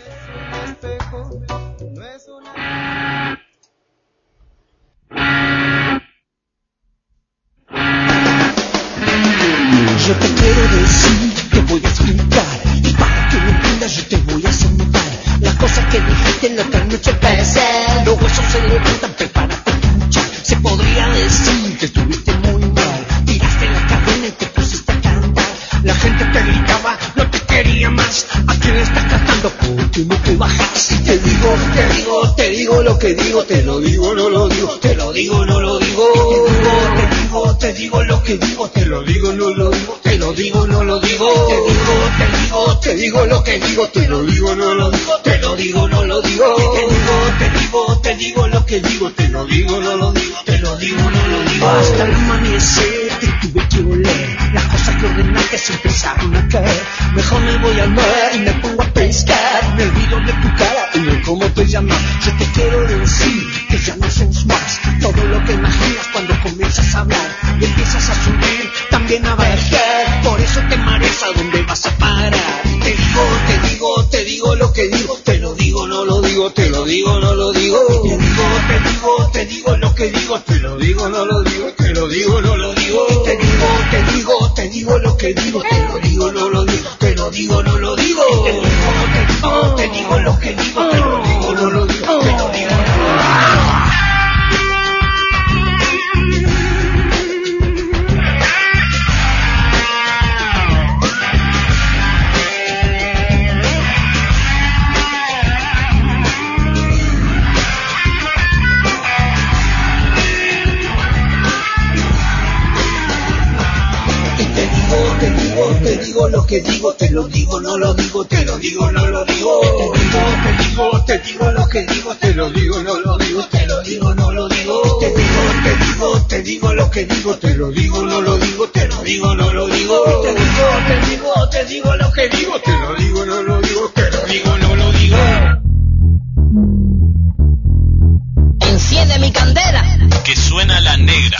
Yo te quiero decir, te voy a explicar, y para que lo entiendas yo te voy a hacer notar las cosas que dijiste en la otra noche pensé. Los huesos se levantan, prepárate a escuchar. Se podría decir que estuviste muy mal, tiraste la cadena y te pusiste a cantar. La gente te gritaba, no te quería más. ¿A quién le estás cantando? ¿Por qué no te bajas? Y te digo, te digo, te digo lo que digo, te lo digo, no lo digo, te lo digo, no lo digo. Te digo, te digo lo que digo, te lo digo, no lo digo, te lo digo, no lo digo. Te digo, te digo, te digo lo que digo, te lo digo, no lo digo, te lo digo, no lo digo. Te digo, te digo, te digo lo que digo, te lo digo, no lo digo, te lo digo, no lo digo. Hasta el amanecer te tuve que oler, las cosas que ordenaste se empezaron a caer. Mejor me voy al mar y me pongo a pescar. Me olvido de tu cara y de cómo te llamas. Yo te quiero decir que ya no somos más todo lo que imaginas cuando comienzas a hablar. Y empiezas a subir, también a bajar. Por eso te mareas, ¿a dónde vas a parar? Te digo, te digo, te digo lo que digo, te lo digo, no lo digo, te lo digo, no lo digo. Te digo, te digo, te digo lo que digo, te lo digo, no lo digo, te lo digo, no lo digo. Te digo, te digo, te digo lo que digo, te lo digo, no lo digo, te lo lo digo, no lo digo. Te lo digo, no te digo, no te digo lo que digo, te lo digo, no lo digo, te lo digo, no lo digo. Te digo lo que digo, te lo digo, no lo digo, te lo digo, no lo digo. Te digo, te digo lo que digo, te lo digo, no lo digo, te lo digo, no lo digo. Te digo, te digo, te digo lo que digo, te lo digo, no lo digo, te lo digo, no lo digo. Te digo, te digo, te digo lo que digo, te lo digo, no lo digo, te lo digo, no lo digo. Enciende mi candela. Que suena la negra.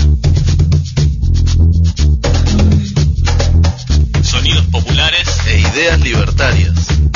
Sonidos populares e ideas libertarias.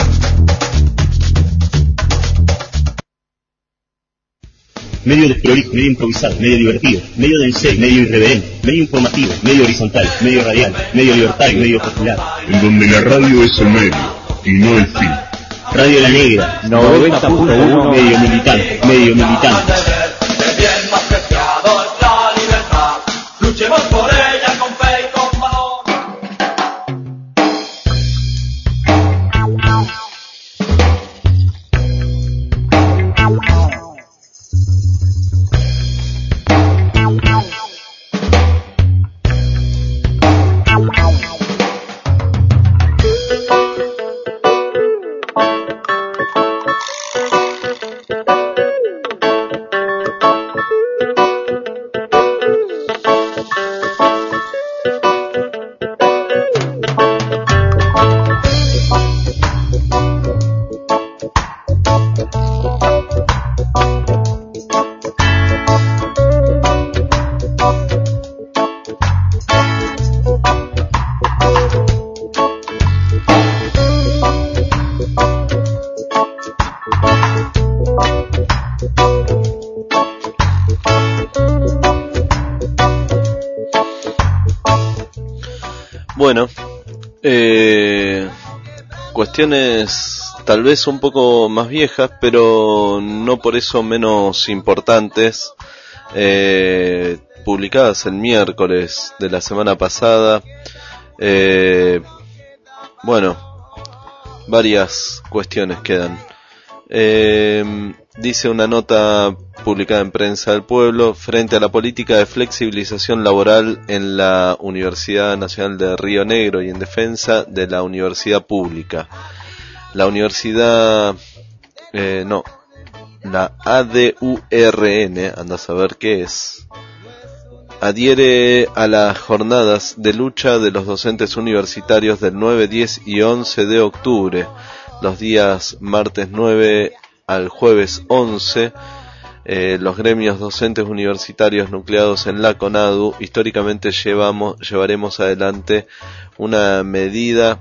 Medio desprolijo, medio improvisado, medio divertido, medio de enseño, medio irreverente, medio informativo, medio horizontal, medio radial, medio libertario, medio popular. En donde la radio es el medio y no el fin. Radio La Negra, noventa punto uno, medio militante, medio militante. De bien más preciado es la libertad. Luchemos por ella con fe y con valor. Bueno, eh, cuestiones tal vez un poco más viejas, pero no por eso menos importantes, eh, publicadas el miércoles de la semana pasada. Eh, bueno, varias cuestiones quedan. Eh, dice una nota publicada en Prensa del Pueblo: frente a la política de flexibilización laboral en la Universidad Nacional de Río Negro y en defensa de la universidad pública. La universidad, eh, no, la A D U R N, anda a saber qué es, adhiere a las jornadas de lucha de los docentes universitarios del nueve, diez y once de octubre, los días martes nueve al jueves once. Eh, los gremios docentes universitarios nucleados en la CONADU históricamente llevamos, llevaremos adelante una medida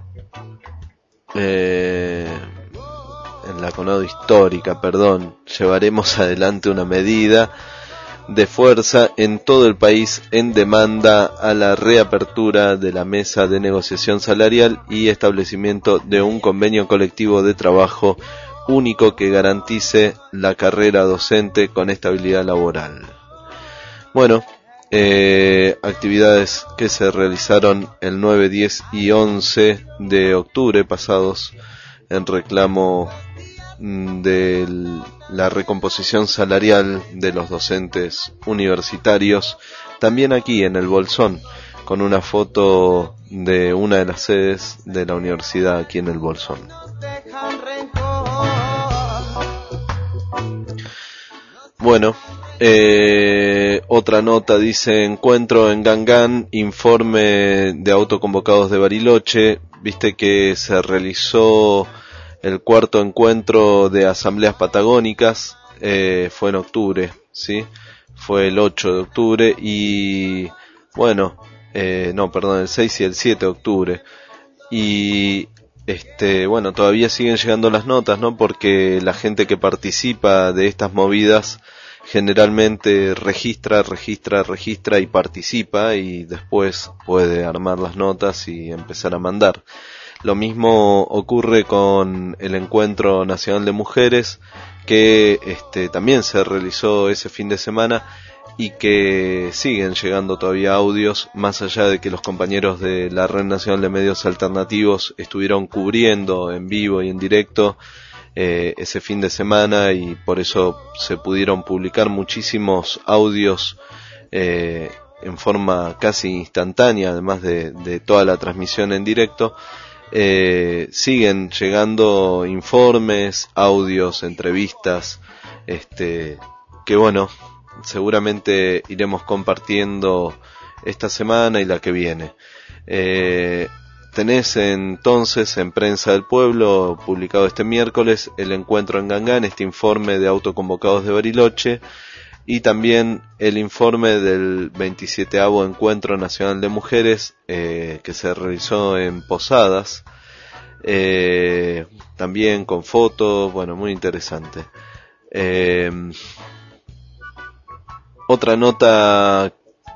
eh, en la CONADU histórica, perdón, llevaremos adelante una medida de fuerza en todo el país en demanda a la reapertura de la mesa de negociación salarial y establecimiento de un convenio colectivo de trabajo único que garantice la carrera docente con estabilidad laboral. Bueno, eh, actividades que se realizaron el nueve, diez y once de octubre pasados en reclamo de la recomposición salarial de los docentes universitarios, también aquí en el Bolsón, con una foto de una de las sedes de la universidad aquí en el Bolsón. Bueno, eh, otra nota dice: encuentro en Gangán, informe de autoconvocados de Bariloche. Viste que se realizó el cuarto encuentro de asambleas patagónicas, eh, fue en octubre, ¿sí? Fue el ocho de octubre y, bueno, eh, no, perdón, el seis y el siete de octubre. Y, este, bueno, todavía siguen llegando las notas, ¿no? Porque la gente que participa de estas movidas generalmente registra, registra, registra y participa y después puede armar las notas y empezar a mandar. Lo mismo ocurre con el Encuentro Nacional de Mujeres, que este, también se realizó ese fin de semana y que siguen llegando todavía audios, más allá de que los compañeros de la Red Nacional de Medios Alternativos estuvieron cubriendo en vivo y en directo eh, ese fin de semana, y por eso se pudieron publicar muchísimos audios eh, en forma casi instantánea, además de, de toda la transmisión en directo. Eh, siguen llegando informes, audios, entrevistas, este, que bueno, seguramente iremos compartiendo esta semana y la que viene. Eh, tenés entonces en Prensa del Pueblo, publicado este miércoles, el encuentro en Gangán, este informe de autoconvocados de Bariloche, y también el informe del veintisietavo Encuentro Nacional de Mujeres, eh, que se realizó en Posadas, eh, también con fotos, bueno, muy interesante. Eh, Otra nota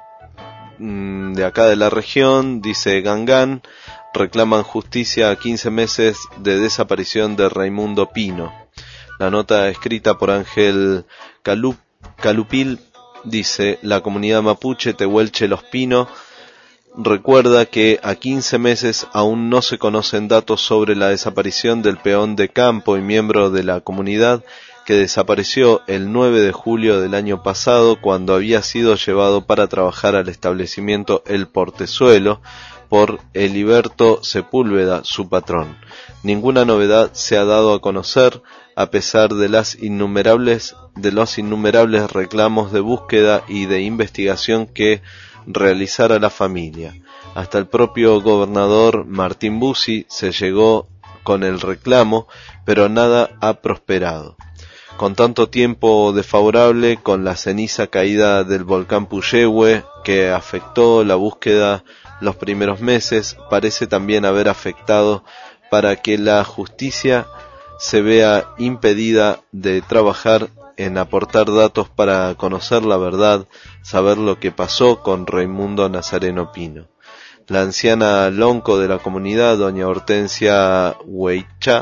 mmm, de acá de la región, dice Gangán, reclaman justicia a quince meses de desaparición de Raimundo Pino. La nota escrita por Ángel Calup, Calupil dice: la comunidad mapuche Tehuelche Los Pino recuerda que a quince meses aún no se conocen datos sobre la desaparición del peón de campo y miembro de la comunidad que desapareció el nueve de julio del año pasado, cuando había sido llevado para trabajar al establecimiento El Portezuelo por Heliberto Sepúlveda, su patrón. Ninguna novedad se ha dado a conocer, a pesar de las innumerables de los innumerables reclamos de búsqueda y de investigación que realizara la familia. Hasta el propio gobernador Martín Bussi se llegó con el reclamo, pero nada ha prosperado. Con tanto tiempo desfavorable, con la ceniza caída del volcán Puyehue que afectó la búsqueda los primeros meses, parece también haber afectado para que la justicia se vea impedida de trabajar en aportar datos para conocer la verdad, saber lo que pasó con Raimundo Nazareno Pino. La anciana lonco de la comunidad, doña Hortensia Hueycha,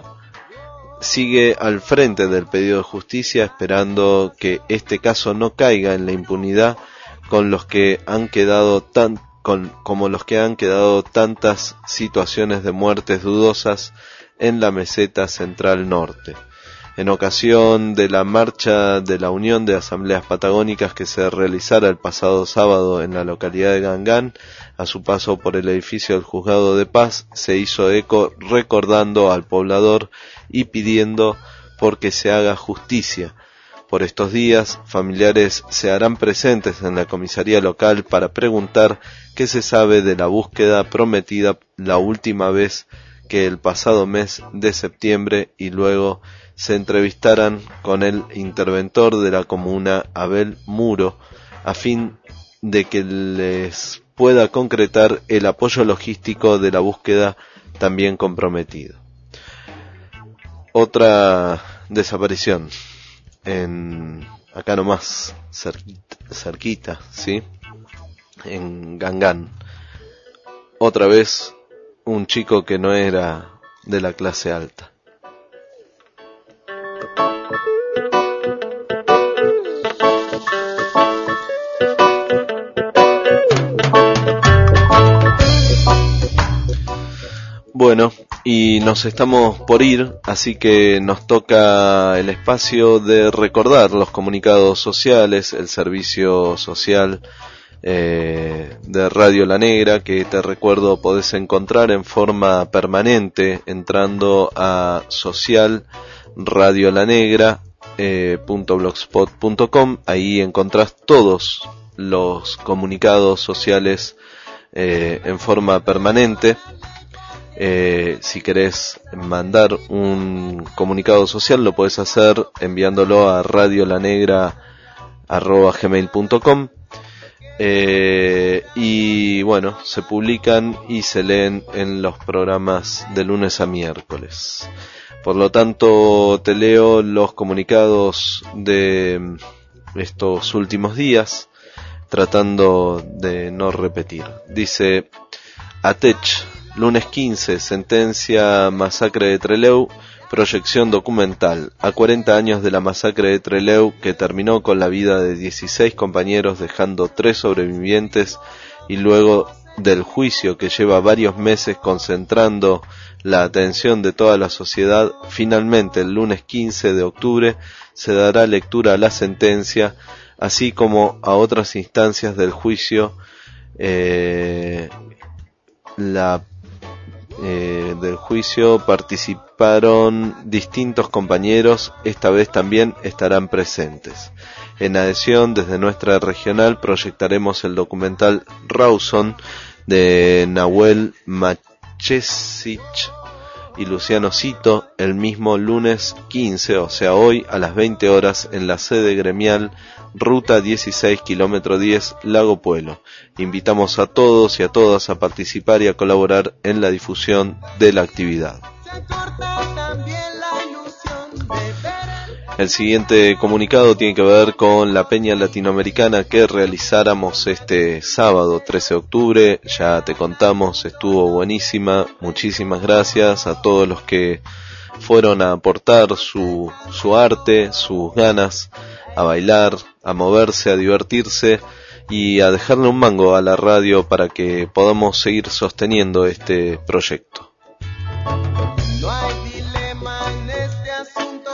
sigue al frente del pedido de justicia, esperando que este caso no caiga en la impunidad con los que han quedado tan con, como los que han quedado tantas situaciones de muertes dudosas en la meseta central norte. En ocasión de la marcha de la Unión de Asambleas Patagónicas que se realizara el pasado sábado en la localidad de Gangán, a su paso por el edificio del Juzgado de Paz, se hizo eco recordando al poblador y pidiendo por que se haga justicia. Por estos días, familiares se harán presentes en la comisaría local para preguntar qué se sabe de la búsqueda prometida la última vez, que el pasado mes de septiembre, y luego se entrevistarán con el interventor de la comuna, Abel Muro, a fin de que les pueda concretar el apoyo logístico de la búsqueda también comprometido. Otra desaparición en acá nomás cerquita, cerquita, ¿sí? En Gangán. Otra vez un chico que no era de la clase alta. Bueno, y nos estamos por ir, así que nos toca el espacio de recordar los comunicados sociales, el servicio social eh, de Radio La Negra, que te recuerdo podés encontrar en forma permanente entrando a social radio la negra punto blogspot punto com. Ahí encontrás todos los comunicados sociales eh, en forma permanente. Eh, si querés mandar un comunicado social, lo podés hacer enviándolo a radiolanegra arroba gmail punto com. Eh, y bueno, se publican y se leen en los programas de lunes a miércoles. Por lo tanto, te leo los comunicados de estos últimos días, tratando de no repetir. Dice: Atech, Lunes quince, sentencia masacre de Trelew, proyección documental. A cuarenta años de la masacre de Trelew, que terminó con la vida de dieciséis compañeros, dejando tres sobrevivientes, y luego del juicio que lleva varios meses concentrando la atención de toda la sociedad, finalmente el lunes quince de octubre se dará lectura a la sentencia, así como a otras instancias del juicio. Eh, la eh, del juicio participaron distintos compañeros, esta vez también estarán presentes. En adhesión, desde nuestra regional proyectaremos el documental Rawson de Nahuel Machesic y Luciano Cito el mismo lunes quince, o sea hoy, a las veinte horas, en la sede gremial Ruta dieciséis, kilómetro diez, Lago Puelo. Invitamos a todos y a todas a participar y a colaborar en la difusión de la actividad. El siguiente comunicado tiene que ver con la peña latinoamericana que realizáramos este sábado trece de octubre. Ya te contamos, estuvo buenísima. Muchísimas gracias a todos los que fueron a aportar su, su arte, sus ganas, a bailar, a moverse, a divertirse y a dejarle un mango a la radio para que podamos seguir sosteniendo este proyecto. No hay dilema en este asunto.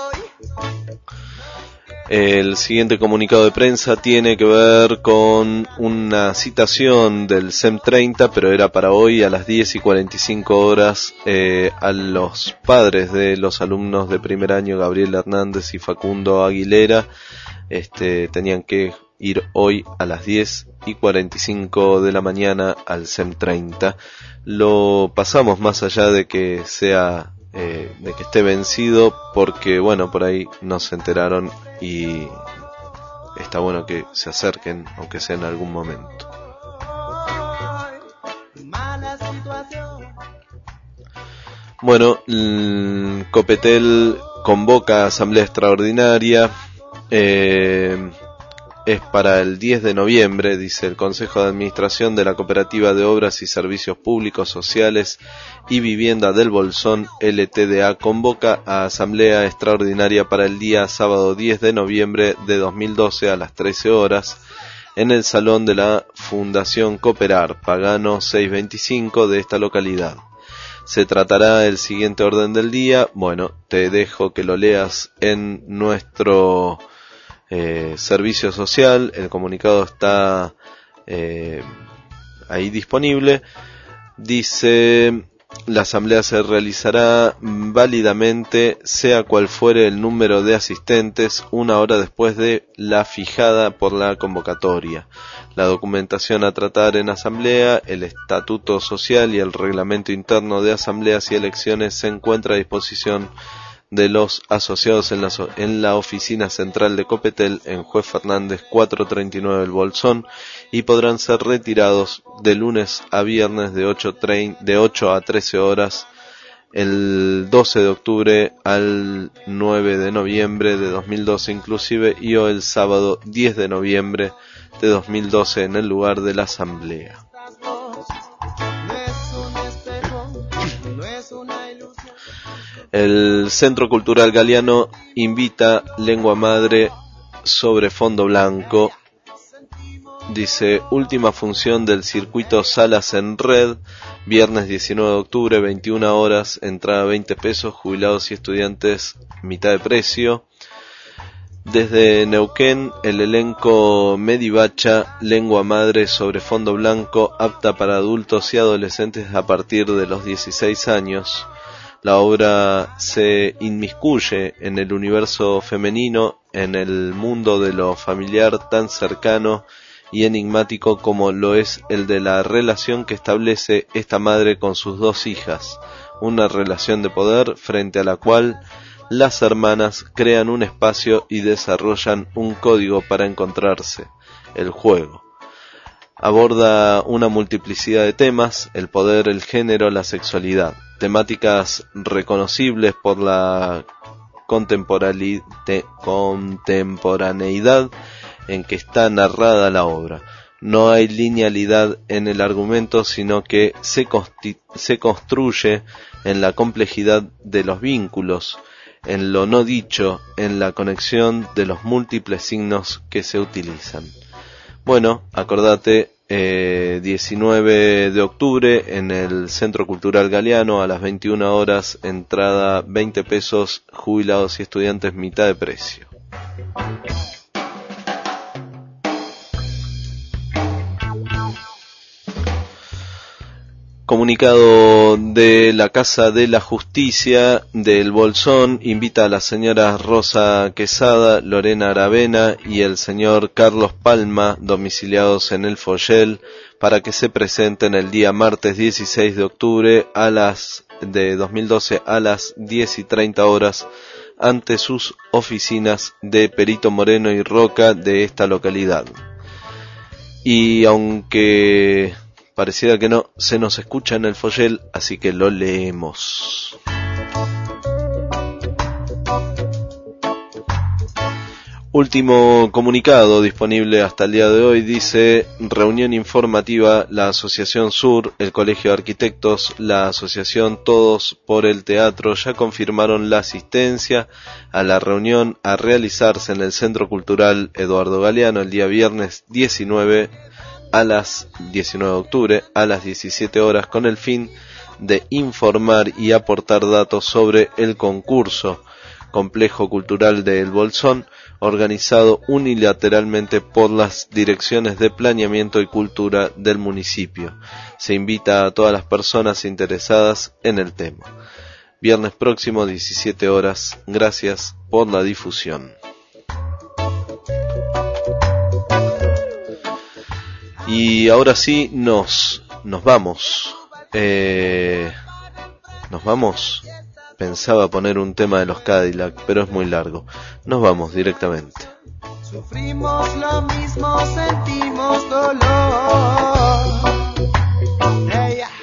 El siguiente comunicado de prensa tiene que ver con una citación del S E M treinta, pero era para hoy a las diez y cuarenta y cinco horas, eh, a los padres de los alumnos de primer año, Gabriel Hernández y Facundo Aguilera. Este, tenían que ir hoy a las diez y cuarenta y cinco de la mañana al S E M treinta. Lo pasamos más allá de que sea eh, de que esté vencido, porque bueno, por ahí no se enteraron y está bueno que se acerquen, aunque sea en algún momento. Bueno, el Copetel convoca asamblea extraordinaria. Eh, es para el diez de noviembre, dice el Consejo de Administración de la Cooperativa de Obras y Servicios Públicos Sociales y Vivienda del Bolsón, L T D A, convoca a asamblea extraordinaria para el día sábado diez de noviembre de dos mil doce a las trece horas en el salón de la Fundación Cooperar, Pagano seiscientos veinticinco de esta localidad. Se tratará el siguiente orden del día. Bueno, te dejo que lo leas en nuestro Eh, servicio social. El comunicado está eh, ahí disponible. Dice: la asamblea se realizará válidamente, sea cual fuere el número de asistentes, una hora después de la fijada por la convocatoria. La documentación a tratar en asamblea, el estatuto social y el reglamento interno de asambleas y elecciones se encuentra a disposición de los asociados en la, en la oficina central de Copetel en Juez Fernández cuatrocientos treinta y nueve El Bolsón, y podrán ser retirados de lunes a viernes de ocho a trece horas, el doce de octubre al nueve de noviembre de dos mil doce inclusive, y o el sábado diez de noviembre de dos mil doce en el lugar de la asamblea. El Centro Cultural Galeano invita Lengua Madre sobre fondo blanco. Dice: última función del circuito Salas en Red, viernes diecinueve de octubre, veintiuna horas, entrada veinte pesos, jubilados y estudiantes mitad de precio. Desde Neuquén, el elenco Medivacha, Lengua Madre sobre fondo blanco, apta para adultos y adolescentes a partir de los dieciséis años. La obra se inmiscuye en el universo femenino, en el mundo de lo familiar tan cercano y enigmático como lo es el de la relación que establece esta madre con sus dos hijas, una relación de poder frente a la cual las hermanas crean un espacio y desarrollan un código para encontrarse, el juego. Aborda una multiplicidad de temas: el poder, el género, la sexualidad, temáticas reconocibles por la contemporaneidad en que está narrada la obra. no hay linealidad en el argumento, sino que se, consti- se construye en la complejidad de los vínculos, en lo no dicho, en la conexión de los múltiples signos que se utilizan. Bueno, acordate, eh, diecinueve de octubre en el Centro Cultural Galeano a las veintiuna horas, entrada veinte pesos, jubilados y estudiantes mitad de precio. Comunicado de la Casa de la Justicia del Bolsón invita a las señoras Rosa Quesada, Lorena Aravena y el señor Carlos Palma, domiciliados en el Foyel, para que se presenten el día martes dieciséis de octubre a las de dos mil doce a las diez y treinta horas ante sus oficinas de Perito Moreno y Roca de esta localidad. Y aunque pareciera que no, se nos escucha en el Foyel, así que lo leemos. Último comunicado disponible hasta el día de hoy, dice: reunión informativa, la Asociación Sur, el Colegio de Arquitectos, la Asociación Todos por el Teatro ya confirmaron la asistencia a la reunión a realizarse en el Centro Cultural Eduardo Galeano el día viernes diecinueve a las diecinueve de octubre a las diecisiete horas, con el fin de informar y aportar datos sobre el concurso Complejo Cultural de El Bolsón, organizado unilateralmente por las direcciones de planeamiento y cultura del municipio. Se invita a todas las personas interesadas en el tema. Viernes próximo, diecisiete horas. Gracias por la difusión. Y ahora sí, nos, nos vamos. Eh, nos vamos. Pensaba poner un tema de los Cadillac, pero es muy largo. Nos vamos directamente. Sufrimos lo mismo, sentimos dolor. Hey, yeah.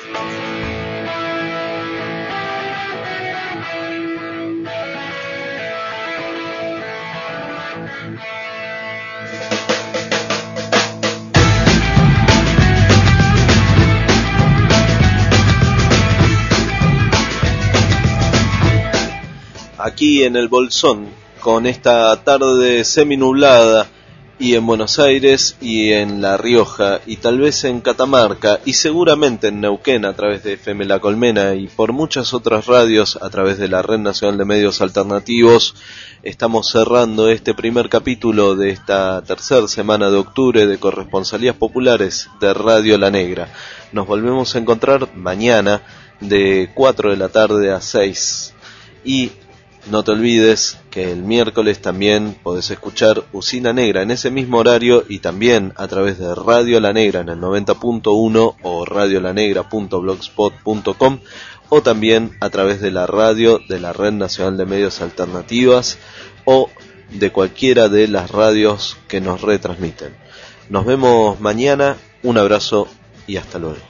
Aquí en el Bolsón, con esta tarde seminublada, y en Buenos Aires y en La Rioja y tal vez en Catamarca y seguramente en Neuquén a través de F M La Colmena y por muchas otras radios a través de la Red Nacional de Medios Alternativos, estamos cerrando este primer capítulo de esta tercera semana de octubre de Corresponsalías Populares de Radio La Negra. Nos volvemos a encontrar mañana de cuatro de la tarde a seis. Y no te olvides que el miércoles también podés escuchar Usina Negra en ese mismo horario y también a través de Radio La Negra en el noventa punto uno o radio la negra punto blogspot punto com o también a través de la radio de la Red Nacional de Medios Alternativas o de cualquiera de las radios que nos retransmiten. Nos vemos mañana, un abrazo y hasta luego.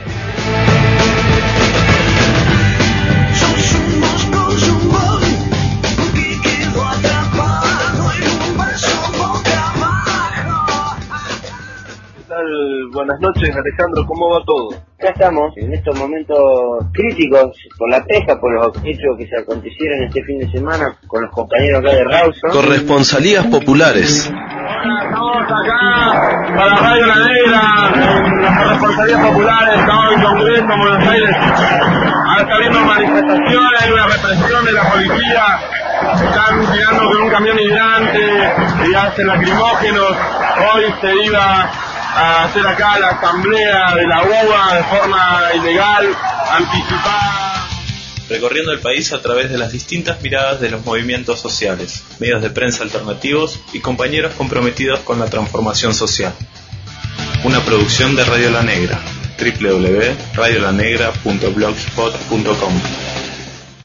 Buenas noches, Alejandro, ¿cómo va todo? Acá estamos, en estos momentos críticos por la pesca, por los hechos que se acontecieron este fin de semana con los compañeros acá de Rawson. Corresponsalías Populares. Hola, estamos acá para Radio La Negra, en las Corresponsalías Populares, estamos en Congreso, en Buenos Aires. Ahora está habiendo manifestaciones, hay una represión de la policía, están tirando con un camión hidrante y hacen lacrimógenos. Hoy se iba a hacer acá la asamblea de la U A de forma ilegal, anticipada. Recorriendo el país a través de las distintas miradas de los movimientos sociales, medios de prensa alternativos y compañeros comprometidos con la transformación social. Una producción de Radio La Negra, doble u doble u doble u punto radio la negra punto blogspot punto com.